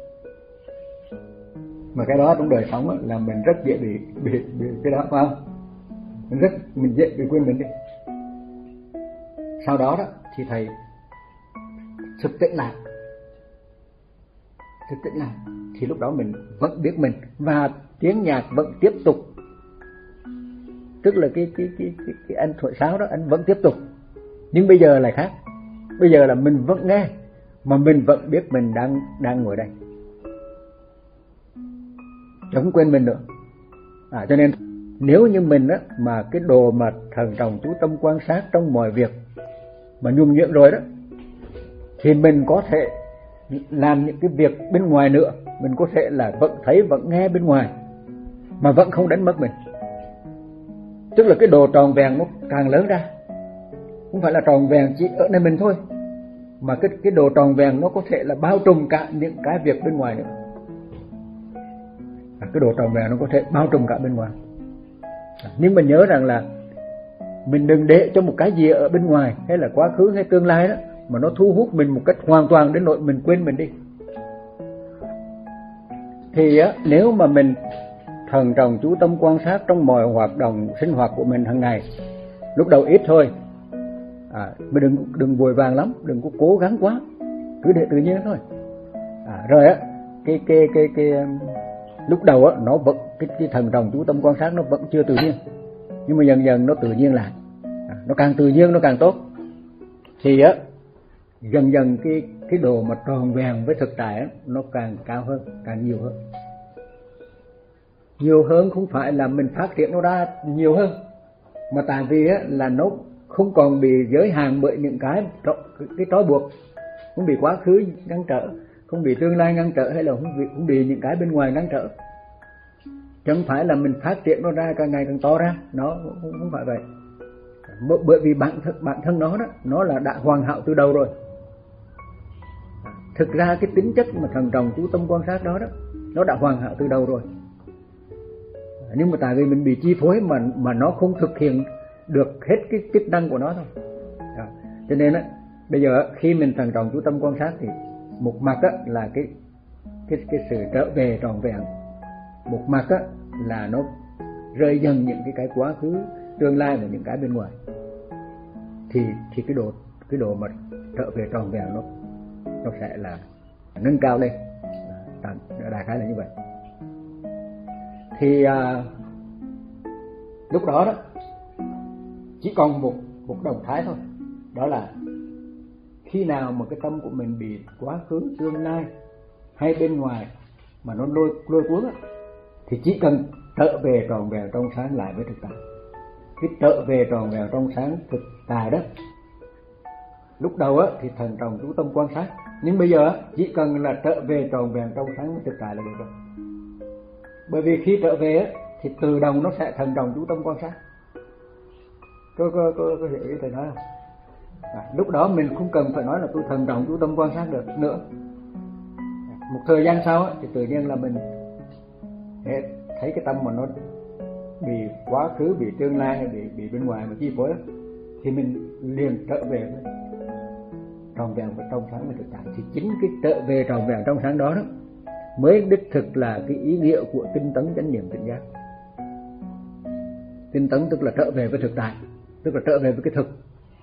Mà cái đó trong đời sống đó, là mình rất dễ bị, bị, bị cái đó, phải không? Mình rất mình dễ bị quên mình đi. Sau đó đó thì thầy thực tĩnh lại, thực tĩnh lại thì lúc đó mình vẫn biết mình, và tiếng nhạc vẫn tiếp tục. Tức là cái cái cái cái, cái anh thổi sáo đó anh vẫn tiếp tục, nhưng bây giờ lại khác. Bây giờ là mình vẫn nghe mà mình vẫn biết mình đang đang ngồi đây, chẳng quên mình nữa. À, cho nên nếu như mình á mà cái đồ mà thần trọng chú tâm quan sát trong mọi việc mà nhuần nhuyễn rồi đó, thì mình có thể làm những cái việc bên ngoài nữa, mình có thể là vẫn thấy vẫn nghe bên ngoài mà vẫn không đánh mất mình. Tức là cái đồ tròn vẹn nó càng lớn ra, không phải là tròn vẹn chỉ ở nơi mình thôi, mà cái cái đồ tròn vẹn nó có thể là bao trùm cả những cái việc bên ngoài nữa. À, cái đồ tròn vẹn nó có thể bao trùm cả bên ngoài. À, nhưng mình nhớ rằng là mình đừng để cho một cái gì ở bên ngoài hay là quá khứ hay tương lai đó mà nó thu hút mình một cách hoàn toàn đến nỗi mình quên mình đi. Thì á, nếu mà mình thần trọng chú tâm quan sát trong mọi hoạt động sinh hoạt của mình hàng ngày, lúc đầu ít thôi, à, mình đừng đừng vội vàng lắm, đừng có cố gắng quá, cứ để tự nhiên thôi. À, rồi á, cái cái cái cái lúc đầu á, nó vẫn cái, cái thần trọng chú tâm quan sát nó vẫn chưa tự nhiên, nhưng mà dần dần nó tự nhiên lại, à, nó càng tự nhiên nó càng tốt. Thì á, dần dần cái cái đồ mà tròn vẹn với thực tại á, nó càng cao hơn, càng nhiều hơn. Nhiều hơn không phải là mình phát triển nó ra nhiều hơn, mà tại vì á, là nó không còn bị giới hạn bởi những cái cái trói buộc, không bị quá khứ ngăn trở, không bị tương lai ngăn trở, hay là không bị, không bị những cái bên ngoài ngăn trở. Chẳng phải là mình phát triển nó ra càng ngày càng to ra, nó không, không phải vậy. Bởi vì bản thân bản thân nó đó, nó là đã hoàn hảo từ đầu rồi. Thực ra cái tính chất mà thần trọng chú tâm quan sát đó đó, nó đã hoàn hảo từ đầu rồi. Nhưng mà tại vì mình bị chi phối mà mà nó không thực hiện được hết cái chức năng của nó thôi. Cho nên á, bây giờ khi mình thận trọng chú tâm quan sát thì một mặt á là cái cái cái sự trở về trọn vẹn, một mặt á là nó rơi dần những cái cái quá khứ, tương lai và những cái bên ngoài, thì thì cái độ cái độ mà trở về trọn vẹn nó nó sẽ là nâng cao lên. Đại khái là như vậy. Thì à, lúc đó đó chỉ còn một một động thái thôi, đó là khi nào mà cái tâm của mình bị quá khứ, tương lai hay bên ngoài mà nó lôi lôi cuốn á, thì chỉ cần trở về tròn vẹn trong sáng lại với thực tại. Cái trở về tròn vẹn trong sáng thực tại đó, lúc đầu á thì thần trọng chú tâm quan sát, nhưng bây giờ chỉ cần là trở về tròn vẹn trong sáng với thực tại là được rồi. Bởi vì khi trở về á thì tự động nó sẽ thần trọng chú tâm quan sát. Có có có, có hiểu ý thầy nói không? À, lúc đó mình không cần phải nói là tôi thần trọng chú tâm quan sát được nữa. Một thời gian sau á, thì tự nhiên là mình thấy cái tâm mà nó bị quá khứ, bị tương lai hay bị bị bên ngoài mà chi phối, thì mình liền trở về với tròn vẹn và trong sáng với thực tại. Thì chính cái trở về tròn vẹn trong sáng đó đó mới đích thực là cái ý nghĩa của tinh tấn chánh niệm tỉnh giác. Tinh tấn tức là trở về với thực tại, tức là trở về với cái thực.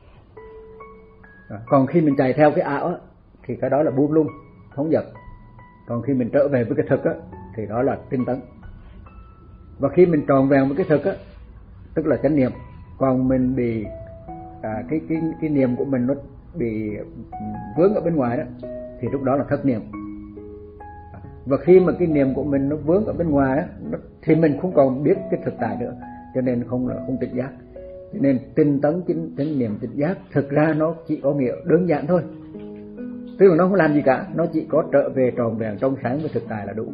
À, còn khi mình chạy theo cái ảo á, thì cái đó là buông lung, phóng dật. Còn khi mình trở về với cái thực á, thì đó là tinh tấn. Và khi mình tròn vẹn với cái thực á, tức là chánh niệm. Còn mình bị à, cái cái cái niệm của mình nó bị vướng ở bên ngoài đó, thì lúc đó là thất niệm. Và khi mà cái niệm của mình nó vướng ở bên ngoài á, nó, thì mình không còn biết cái thực tại nữa, cho nên không là không tỉnh giác. Cho nên tinh tấn chính chánh niệm tỉnh giác thực ra nó chỉ có nghĩa đơn giản thôi, tức là nó không làm gì cả, nó chỉ có trở về tròn vẹn trong sáng với thực tại là đủ.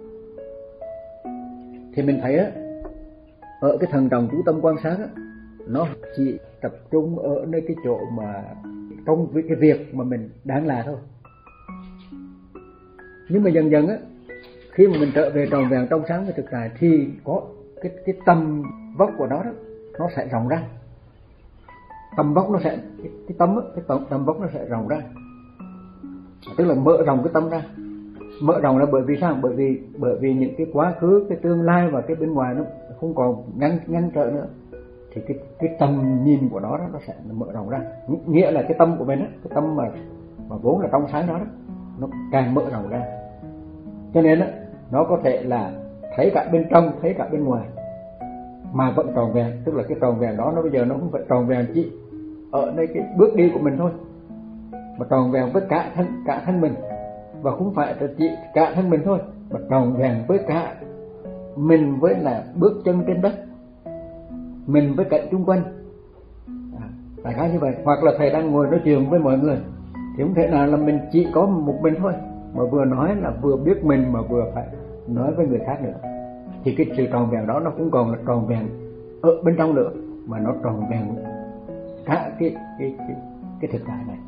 Thì mình thấy á, ở cái thần trọng chú tâm quan sát á, nó chỉ tập trung ở nơi cái chỗ mà trong cái việc mà mình đang là thôi. Nhưng mà dần dần á, khi mà mình trở về tròn vẹn trong sáng với thực tại thì có cái cái tầm vóc của nó đó, nó sẽ rộng ra. Tầm vóc nó sẽ cái, cái tâm á, cái tầm, tầm vóc nó sẽ rộng ra. Tức là mở rộng cái tâm ra. Mở rộng là bởi vì sao? Bởi vì bởi vì những cái quá khứ, cái tương lai và cái bên ngoài nó không còn ngăn ngăn trở nữa. Thì cái cái tầm nhìn của nó đó, nó sẽ mở rộng ra. Nghĩa là cái tâm của mình á, cái tâm mà mà vốn là trong sáng đó, đó nó càng mở rộng ra. Cho nên á, nó có thể là thấy cả bên trong, thấy cả bên ngoài mà vẫn tròn vẹn. Tức là cái tròn vẹn đó nó bây giờ nó không phải tròn vẹn chỉ ở nơi cái bước đi của mình thôi, mà tròn vẹn với cả thân cả thân mình. Và không phải chỉ cả thân mình thôi, mà tròn vẹn với cả mình với là bước chân trên đất, mình với cảnh chung quanh. À, đại khái như vậy. Hoặc là thầy đang ngồi nói chuyện với mọi người thì không thể nào là mình chỉ có một mình thôi, mà vừa nói là vừa biết mình mà vừa phải nói với người khác nữa. Thì cái sự tròn vẹn đó nó cũng còn là tròn vẹn ở bên trong nữa, mà nó tròn vẹn cả cái cái cái, cái thực tại này.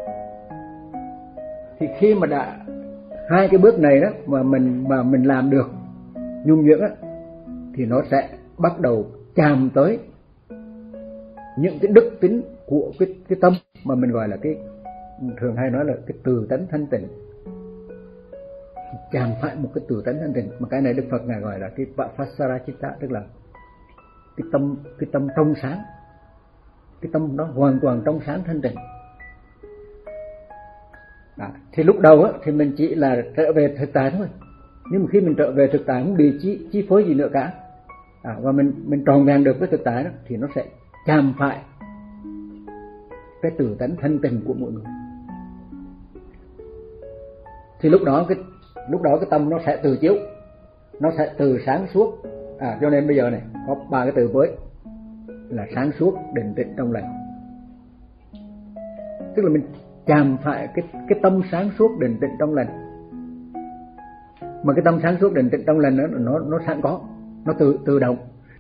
Thì khi mà đã hai cái bước này đó mà mình mà mình làm được nhuần nhuyễn á, thì nó sẽ bắt đầu chạm tới những cái đức tính của cái cái tâm mà mình gọi là cái thường hay nói là cái từ tánh thanh tịnh. Chạm phải một cái từ tánh thanh tịnh, mà cái này Đức Phật ngài gọi là cái Vapasarachitta, tức là cái tâm cái tâm trong sáng, cái tâm nó hoàn toàn trong sáng thanh tịnh. À, thì lúc đầu á, thì mình chỉ là trở về thực tại thôi, nhưng mà khi mình trở về thực tại không bị chi, chi phối gì nữa cả, à, và mình mình tròn vẹn được với thực tại đó, thì nó sẽ chạm phải cái từ tánh thanh tịnh của mỗi người. Thì lúc đó cái lúc đó cái tâm nó sẽ từ chiếu, nó sẽ từ sáng suốt. À, cho nên bây giờ này có ba cái từ mới là sáng suốt, định tĩnh, trong lành. Tức là mình chạm phải cái cái tâm sáng suốt, định tĩnh, trong lành. Mà cái tâm sáng suốt, định tĩnh, trong lành nó nó nó sẵn có, nó tự tự động.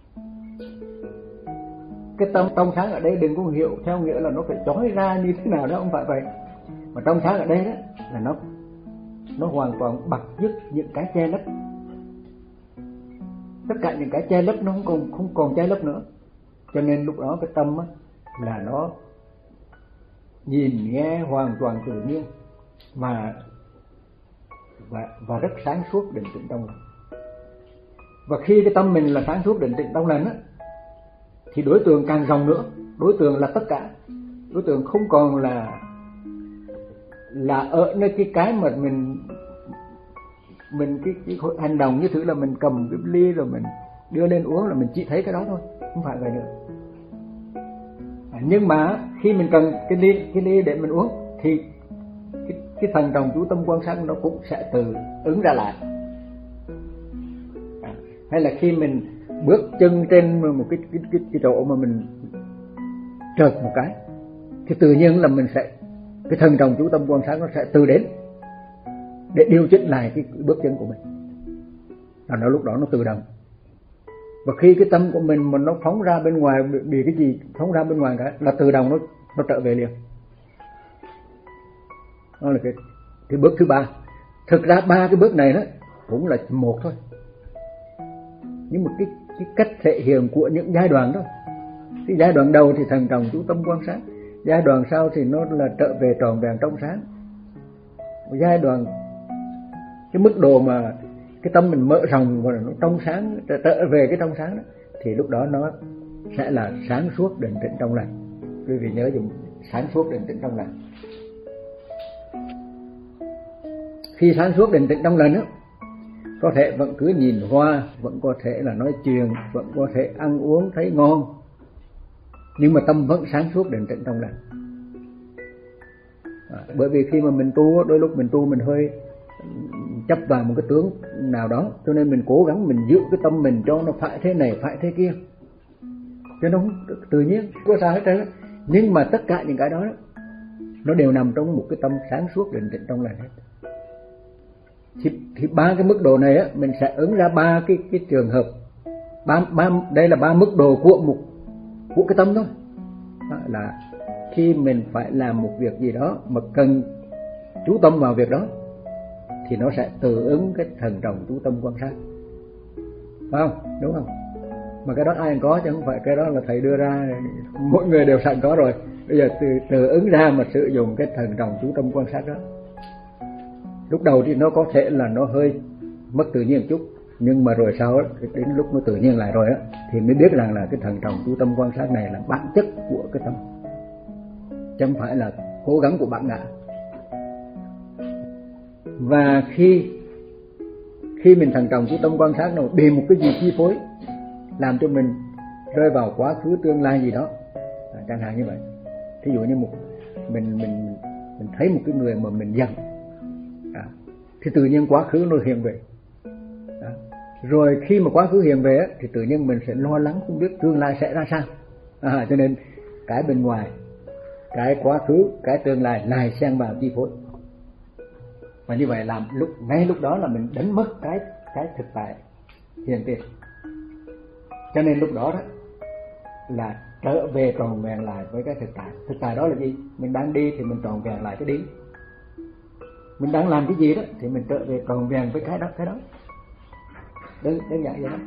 Cái tâm trong sáng ở đây đừng có hiểu theo nghĩa là nó phải chói ra như thế nào đó, không phải vậy. Mà trong sáng ở đây đó là nó nó hoàn toàn bật dứt những cái che lấp. Tất cả những cái che lấp nó không còn không còn che lấp nữa. Cho nên lúc đó cái tâm á, là nó nhìn nghe hoàn toàn tự nhiên và và, và rất sáng suốt định tĩnh trong lành. Và khi cái tâm mình là sáng suốt định tĩnh trong lành á, thì đối tượng càng rộng nữa, đối tượng là tất cả, đối tượng không còn là là ở nơi cái cái mà mình mình cái, cái hành động như thứ là mình cầm cái ly rồi mình đưa lên uống là mình chỉ thấy cái đó thôi, không phải vậy nữa. À, nhưng mà khi mình cần cái ly cái ly để mình uống thì cái, cái thần trọng chú tâm quan sát nó cũng sẽ tự ứng ra lại. À, hay là khi mình bước chân trên một cái cái cái, cái chỗ mà mình trượt một cái thì tự nhiên là mình sẽ cái thần trọng chú tâm quan sát nó sẽ tự đến để điều chỉnh lại cái bước chân của mình. Và nó lúc đó nó tự động. Và khi cái tâm của mình mà nó phóng ra bên ngoài, bị cái gì phóng ra bên ngoài cái là tự động nó nó trở về liền. Đó là cái cái bước thứ ba. Thực ra ba cái bước này đó cũng là một thôi, nhưng mà cái cái cách thể hiện của những giai đoạn đó. Cái giai đoạn đầu thì thần trọng chú tâm quan sát, giai đoạn sau thì nó là trở về tròn vẹn trong sáng. Giai đoạn cái mức độ mà cái tâm mình mở rộng và nó trong sáng, trở về cái trong sáng đó, thì lúc đó nó sẽ là sáng suốt định tĩnh trong lành. Quý vị nhớ dùng sáng suốt định tĩnh trong lành. Khi sáng suốt định tĩnh trong lành đó, có thể vẫn cứ nhìn hoa, vẫn có thể là nói chuyện, vẫn có thể ăn uống thấy ngon, nhưng mà tâm vẫn sáng suốt định tĩnh trong lành. À, bởi vì khi mà mình tu, đôi lúc mình tu mình hơi chấp vào một cái tướng nào đó, cho nên mình cố gắng mình giữ cái tâm mình cho nó phải thế này phải thế kia, cho nó không tự nhiên có sao hết trơn. Nhưng mà tất cả những cái đó, đó nó đều nằm trong một cái tâm sáng suốt định tĩnh trong lành hết. Thì, thì ba cái mức độ này á, mình sẽ ứng ra ba cái cái trường hợp. Ba, ba đây là ba mức độ của một của cái tâm thôi. Đó là khi mình phải làm một việc gì đó mà cần chú tâm vào việc đó thì nó sẽ tự ứng cái thần trọng chú tâm quan sát, phải không? Đúng không? Mà cái đó ai cũng có chứ không phải cái đó là thầy đưa ra, mỗi người đều sẵn có rồi. Bây giờ tự, tự ứng ra mà sử dụng cái thần trọng chú tâm quan sát đó. Lúc đầu thì nó có thể là nó hơi mất tự nhiên một chút, nhưng mà rồi sau đó, đến lúc nó tự nhiên lại rồi á, thì mới biết rằng là cái thần trọng chú tâm quan sát này là bản chất của cái tâm, chứ không phải là cố gắng của bản ngã. Và khi khi mình thần trọng chú tâm quan sát nó bị một cái gì chi phối, làm cho mình rơi vào quá khứ tương lai gì đó, à, chẳng hạn như vậy. Thí dụ như một mình mình mình thấy một cái người mà mình giận, à, thì tự nhiên quá khứ nó hiện về. À, rồi khi mà quá khứ hiện về á, thì tự nhiên mình sẽ lo lắng không biết tương lai sẽ ra sao. À, cho nên cái bên ngoài, cái quá khứ, cái tương lai lại xen vào chi phối. Và như vậy làm lúc ngay lúc đó là mình đánh mất cái cái thực tại hiện tiền. Cho nên lúc đó đó là trở về tròn vẹn lại với cái thực tại. Thực tại đó là gì? Mình đang đi thì mình tròn vẹn lại cái đi. Mình đang làm cái gì đó thì mình trở về tròn vẹn với cái đó cái đó. Đơn đơn giản vậy đó.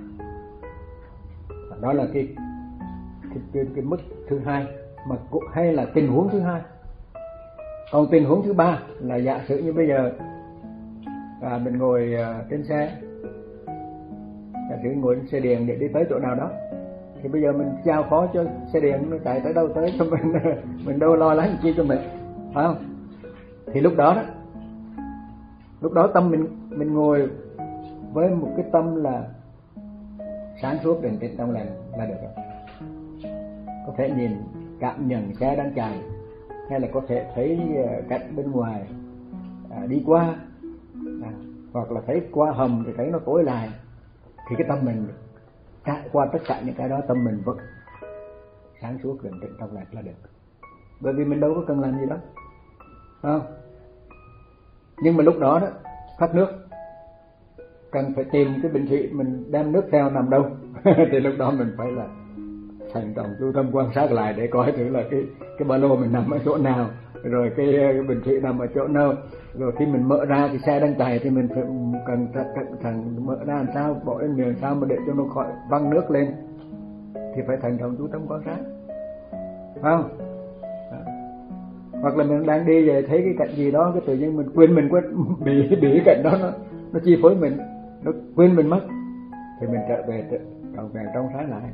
Đó là cái cái, cái, cái mức thứ hai, mà cũng hay là tình huống thứ hai. Còn tình huống thứ ba là giả sử như bây giờ à, mình ngồi à, trên xe, giả sử ngồi trên xe điện để đi tới chỗ nào đó, thì bây giờ mình giao phó cho xe điện nó chạy tới đâu tới cho mình, mình đâu lo lắng chi cho mình, phải không? Thì lúc đó đó, lúc đó tâm mình mình ngồi với một cái tâm là sáng suốt định tĩnh trong lành là được rồi. Có thể nhìn cảm nhận xe đang chạy, hay là có thể thấy cảnh bên ngoài à, đi qua, à, hoặc là thấy qua hầm thì thấy nó tối lại, thì cái tâm mình trải qua tất cả những cái đó, tâm mình vẫn sáng suốt định tĩnh trong lành là được. Bởi vì mình đâu có cần làm gì đó, không? Nhưng mà lúc đó đó khát nước, cần phải tìm cái bình thủy, mình đem nước theo nằm đâu thì lúc đó mình phải là thành trọng chú tâm quan sát lại để coi thử là cái cái ba lô mình nằm ở chỗ nào, rồi cái, cái bình thủy nằm ở chỗ nào, rồi khi mình mở ra thì xe đang chạy thì mình phải cần cẩn thận mở ra làm sao, bỏ lên miệng sao mà để cho nó khỏi văng nước lên, thì phải thành trọng chú tâm quan sát, phải không? Hoặc là mình đang đi về thấy cái cảnh gì đó, cái tự nhiên mình quên mình quên bị bị cái cảnh đó nó nó chi phối mình, nó quên mình mất, thì mình trở về trọn vẹn trong sáng lại.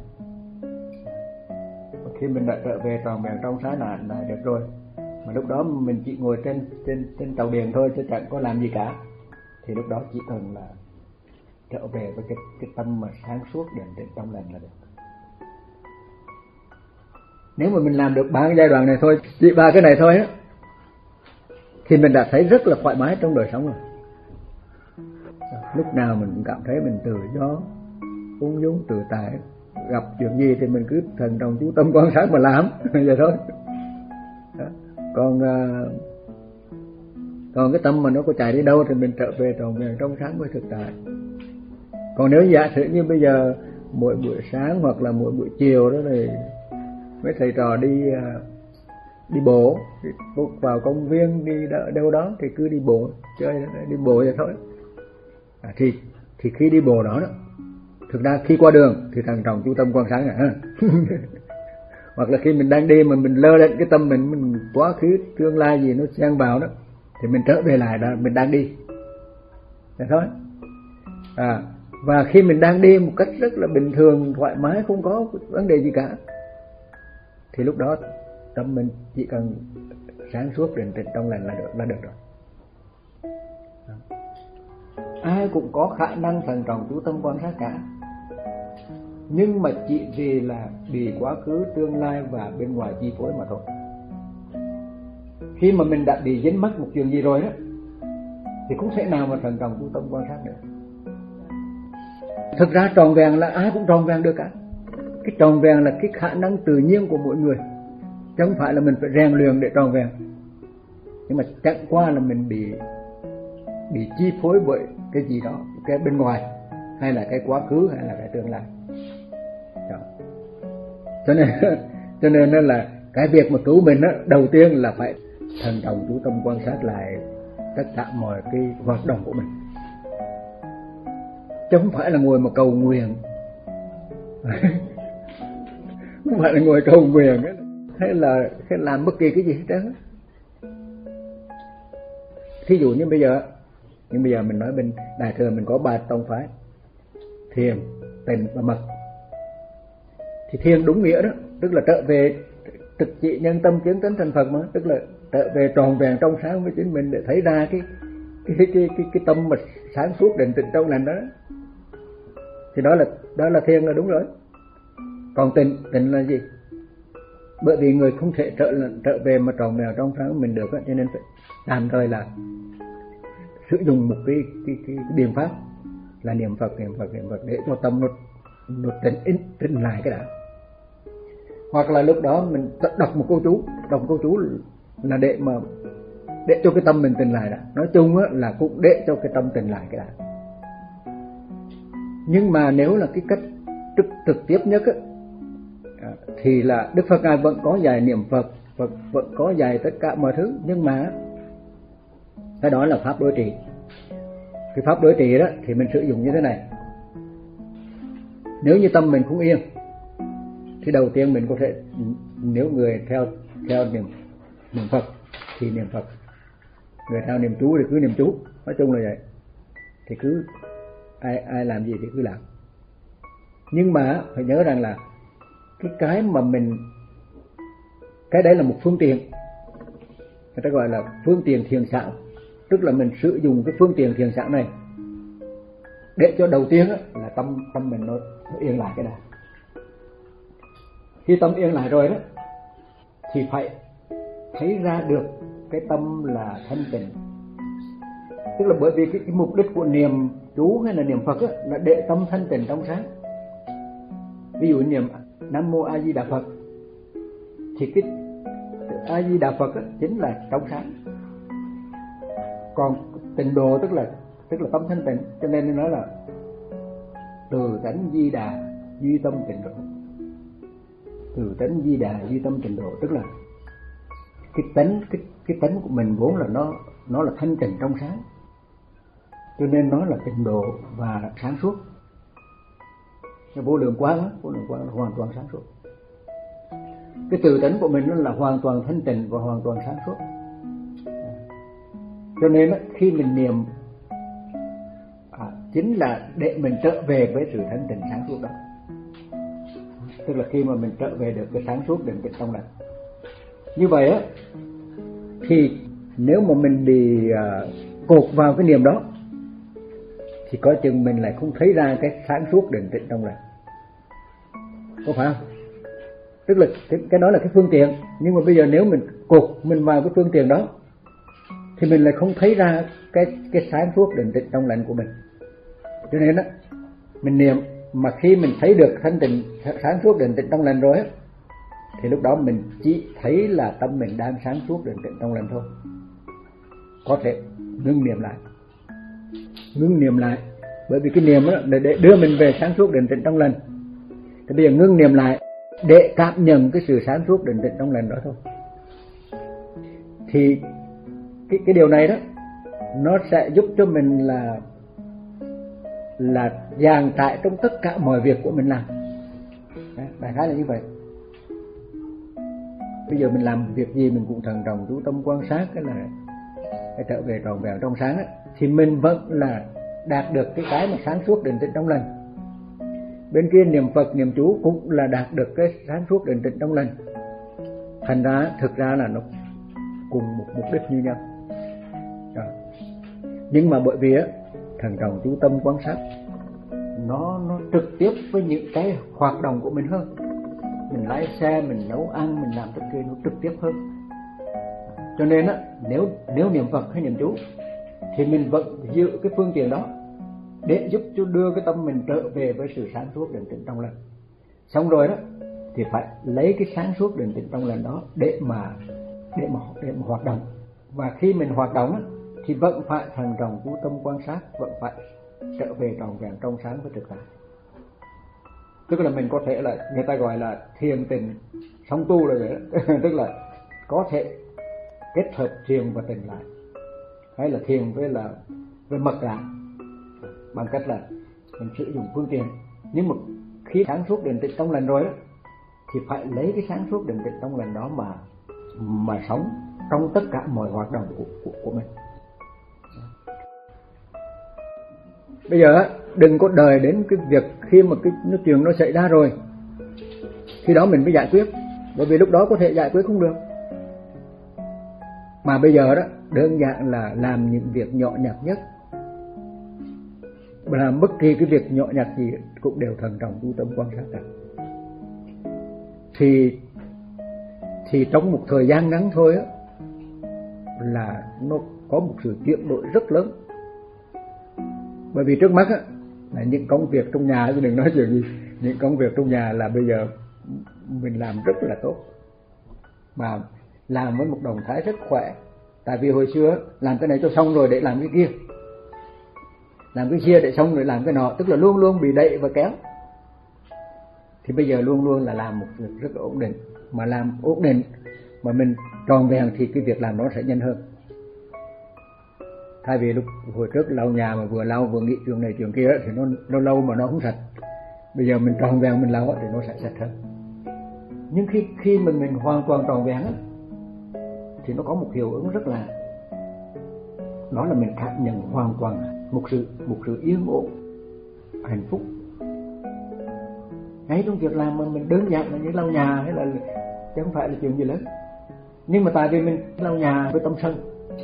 Khi mình đã trở về trọn vẹn trong sáng lại là được rồi. Mà lúc đó mình chỉ ngồi trên trên trên tàu điện thôi chứ chẳng có làm gì cả, thì lúc đó chỉ cần là trở về với cái cái tâm mà sáng suốt định tĩnh trong lành là được. Nếu mà mình làm được ba cái giai đoạn này thôi, chỉ ba cái này thôi á, thì mình đã thấy rất là thoải mái trong đời sống rồi. Lúc nào mình cũng cảm thấy mình tự do, ung dung tự tại, gặp chuyện gì thì mình cứ thần trọng chú tâm quan sát mà làm vậy thôi. Đó. Còn còn cái tâm mà nó có chạy đi đâu thì mình trở về trọn vẹn trong sáng với thực tại. Còn nếu giả sử như bây giờ mỗi buổi sáng hoặc là mỗi buổi chiều đó thì mấy thầy trò đi đi bộ, đi vào công viên, đi đâu đó thì cứ đi bộ chơi, đi bộ vậy thôi. À, thì thì khi đi bộ đó đó, thực ra khi qua đường thì thằng trọng chú tâm quan sát à. Hoặc là khi mình đang đi mà mình lơ lên cái tâm mình, mình quá khứ tương lai gì nó xen vào đó, thì mình trở về lại đó mình đang đi vậy thôi. À, và khi mình đang đi một cách rất là bình thường, thoải mái, không có vấn đề gì cả, thì lúc đó tâm mình chỉ cần sáng suốt định tĩnh trong lành là được là được rồi. Ai cũng có khả năng thần trọng chú tâm quan sát cả, nhưng mà chỉ vì là bị quá khứ, tương lai và bên ngoài chi phối mà thôi. Khi mà mình đã bị dính mắc một chuyện gì rồi đó, thì không thể nào mà thần trọng chú tâm quan sát được. Thực ra tròn vẹn là ai cũng tròn vẹn được cả. Cái tròn vẹn là cái khả năng tự nhiên của mỗi người, chứ không phải là mình phải rèn luyện để tròn vẹn. Nhưng mà chẳng qua là mình bị bị chi phối bởi cái gì đó, cái bên ngoài, hay là cái quá khứ, hay là cái tương lai. Đó. Cho nên cho nên là cái việc mà cứu mình đó, đầu tiên là phải thần trọng chú tâm quan sát lại tất cả mọi cái hoạt động của mình, chứ không phải là ngồi mà cầu nguyện. Không phải là ngồi cầu nguyện ấy, hay là hay làm bất kỳ cái gì hết trơn. Thí dụ như bây giờ, nhưng bây giờ mình nói bên Đại Thừa mình có ba tông phái: thiền, tịnh và mật. Thì thiền đúng nghĩa đó, tức là trở về thực trị nhân tâm kiến tánh thành Phật mà, tức là trở về tròn vẹn trong sáng với chính mình để thấy ra cái cái cái cái cái, cái tâm mà sáng suốt định tĩnh trong lành đó. Thì đó là đó là thiền là đúng rồi. Còn tịnh tịnh là gì? Bởi vì người không thể trở trở về mà tròn vẹn trong sáng mình được, cho nên phải tạm thời là sử dụng một cái cái cái, cái biện pháp là niệm Phật, niệm Phật, niệm Phật để cho tâm nó nó tĩnh tĩnh lại cái đã. Hoặc là lúc đó mình đọc một câu chú, đọc một câu chú là để mà để cho cái tâm mình tĩnh lại đã. Nói chung á, là cũng để cho cái tâm tĩnh lại cái đã. Nhưng mà nếu là cái cách trực, trực tiếp nhất á, thì là Đức Phật Ngài vẫn có dạy niệm Phật, Phật vẫn có dạy tất cả mọi thứ, nhưng mà cái đó là pháp đối trị. Cái pháp đối trị đó thì mình sử dụng như thế này. Nếu như tâm mình không yên thì đầu tiên mình có thể, nếu người theo theo niệm niệm Phật thì niệm Phật, người theo niệm chú thì cứ niệm chú, nói chung là vậy. Thì cứ ai ai làm gì thì cứ làm. Nhưng mà phải nhớ rằng là cái cái mà mình, cái đấy là một phương tiện, người ta gọi là phương tiện thiền xảo. Tức là mình sử dụng cái phương tiện thiền xảo này để cho đầu tiên là tâm tâm mình nó, nó yên lại cái này. Khi tâm yên lại rồi đó thì phải thấy ra được cái tâm là thanh tịnh. Tức là bởi vì cái, cái mục đích của niệm chú hay là niệm Phật á, là để tâm thanh tịnh trong sáng. Ví dụ niệm Nam Mô A Di Đà Phật thì cái A Di Đà Phật á, chính là trong sáng. Còn tịnh độ tức là tức là tâm thanh tịnh, cho nên nó là từ tánh Di Đà duy tâm tịnh độ. Từ tánh Di Đà duy tâm tịnh độ tức là cái tánh cái cái tánh của mình vốn là nó nó là thanh tịnh trong sáng, cho nên nó là tịnh độ và sáng suốt. Vô lượng quang á, vô lượng quang là hoàn toàn sáng suốt. cái tự tánh của mình nó là hoàn toàn thanh tịnh và hoàn toàn sáng suốt. Cho nên khi mình niệm à, chính là để mình trở về với sự thanh tịnh sáng suốt đó. Tức là khi mà mình trở về được cái sáng suốt định tĩnh trong lành. Như vậy á, thì nếu mà mình bị uh, cột vào cái niệm đó thì có chừng mình lại không thấy ra cái sáng suốt định tĩnh trong lành, có phải không? Tức là cái, cái đó là cái phương tiện, nhưng mà bây giờ nếu mình cột mình vào cái phương tiện đó thì mình lại không thấy ra cái cái sáng suốt định tĩnh trong lành của mình. Cho nên á, mình niệm mà khi mình thấy được thanh tịnh sáng suốt định tĩnh trong lành rồi á, thì lúc đó mình chỉ thấy là tâm mình đang sáng suốt định tĩnh trong lành thôi. Có thể ngưng niệm lại, ngưng niệm lại, bởi vì cái niệm đó để, để đưa mình về sáng suốt định tĩnh trong lành. Thì bây giờ ngưng niệm lại để cảm nhận cái sự sáng suốt định tĩnh trong lành đó thôi. Thì cái cái điều này đó nó sẽ giúp cho mình là là dàn trải trong tất cả mọi việc của mình làm. Đại khái là như vậy. Bây giờ mình làm việc gì mình cũng thận trọng chú tâm quan sát, cái là cái trở về tròn vẹn trong sáng ấy, thì mình vẫn là đạt được cái cái mà sáng suốt định tĩnh trong lành. Bên kia niệm Phật niệm chú cũng là đạt được cái sáng suốt định tĩnh trong lành. Thành ra thực ra là nó cùng một mục đích như nhau. Rồi. Nhưng mà bởi vì á, thận trọng chú tâm quan sát nó nó trực tiếp với những cái hoạt động của mình hơn. Mình lái xe, mình nấu ăn, mình làm tất kia nó trực tiếp hơn. Cho nên á, nếu nếu niệm Phật hay niệm chú thì mình vẫn giữ cái phương tiện đó để giúp cho đưa cái tâm mình trở về với sự sáng suốt định tĩnh trong lành. Xong rồi đó thì phải lấy cái sáng suốt định tĩnh trong lành đó để mà để mà để mà hoạt động. Và khi mình hoạt động á, thì vẫn phải thận trọng chú tâm quan sát, vẫn phải trở về trọn vẹn trong sáng với thực tại. Tức là mình có thể là người ta gọi là thiền tịnh song tu là vậy đó. Tức là có thể kết hợp thiền và tịnh lại, hay là thiền với là với mật lại, bằng cách là mình sử dụng phương tiện. Nhưng mà khi sáng suốt định tĩnh trong lành rồi đó thì phải lấy cái sáng suốt định tĩnh trong lành đó mà mà sống trong tất cả mọi hoạt động của của, của mình. Bây giờ đừng có đợi đến cái việc khi mà cái, cái chuyện nó xảy ra rồi khi đó mình mới giải quyết, bởi vì lúc đó có thể giải quyết không được. Mà bây giờ đó đơn giản là làm những việc nhỏ nhặt nhất, làm bất kỳ cái việc nhỏ nhặt gì cũng đều thận trọng chú tâm quan sát cả. Thì thì trong một thời gian ngắn thôi á, là nó có một sự chuyển đổi rất lớn. Bởi vì trước mắt á, là những công việc trong nhà, đừng nói chuyện gì, những công việc trong nhà là bây giờ mình làm rất là tốt, mà làm với một động thái rất khỏe. Tại vì hồi xưa làm cái này cho xong rồi để làm cái kia, làm cái kia để xong rồi làm cái nọ, tức là luôn luôn bị đẩy và kéo. Thì bây giờ luôn luôn là làm một việc rất là ổn định, mà làm ổn định mà mình tròn vẹn thì cái việc làm nó sẽ nhanh hơn. Thay vì lúc hồi trước lau nhà mà vừa lau vừa nghĩ chuyện này chuyện kia thì nó nó lâu mà nó không sạch. Bây giờ mình tròn vẹn mình lau thì nó sẽ sạch hơn. Nhưng khi khi mình mình hoàn toàn tròn vẹn thì nó có một hiệu ứng rất là, đó là mình cảm nhận hoàn toàn một sự một sự yên ổn, hạnh phúc. Ngay trong việc làm mà mình đơn giản là như lau nhà hay là chứ không phải là chuyện gì lớn. Nhưng mà tại vì mình lau nhà với tâm sân.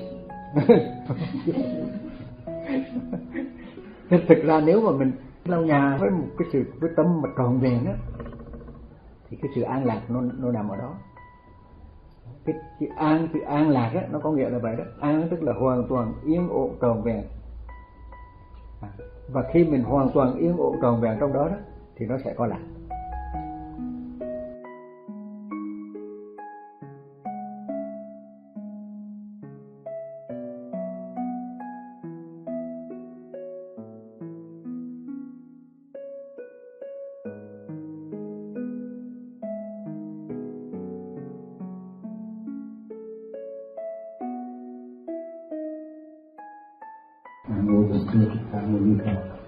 Thực ra nếu mà mình lau nhà với một cái sự với tâm mà tròn vẹn á, thì cái sự an lạc nó nó nằm ở đó. Cái chữ an, chữ an lạc á, nó có nghĩa là vậy đó. An tức là hoàn toàn yên ổn tròn vẹn. Và khi mình hoàn toàn yên ổn tròn vẹn trong đó đó thì nó sẽ có lạc. Nam mô Bổn Sư Thích Ca Mâu Ni Phật.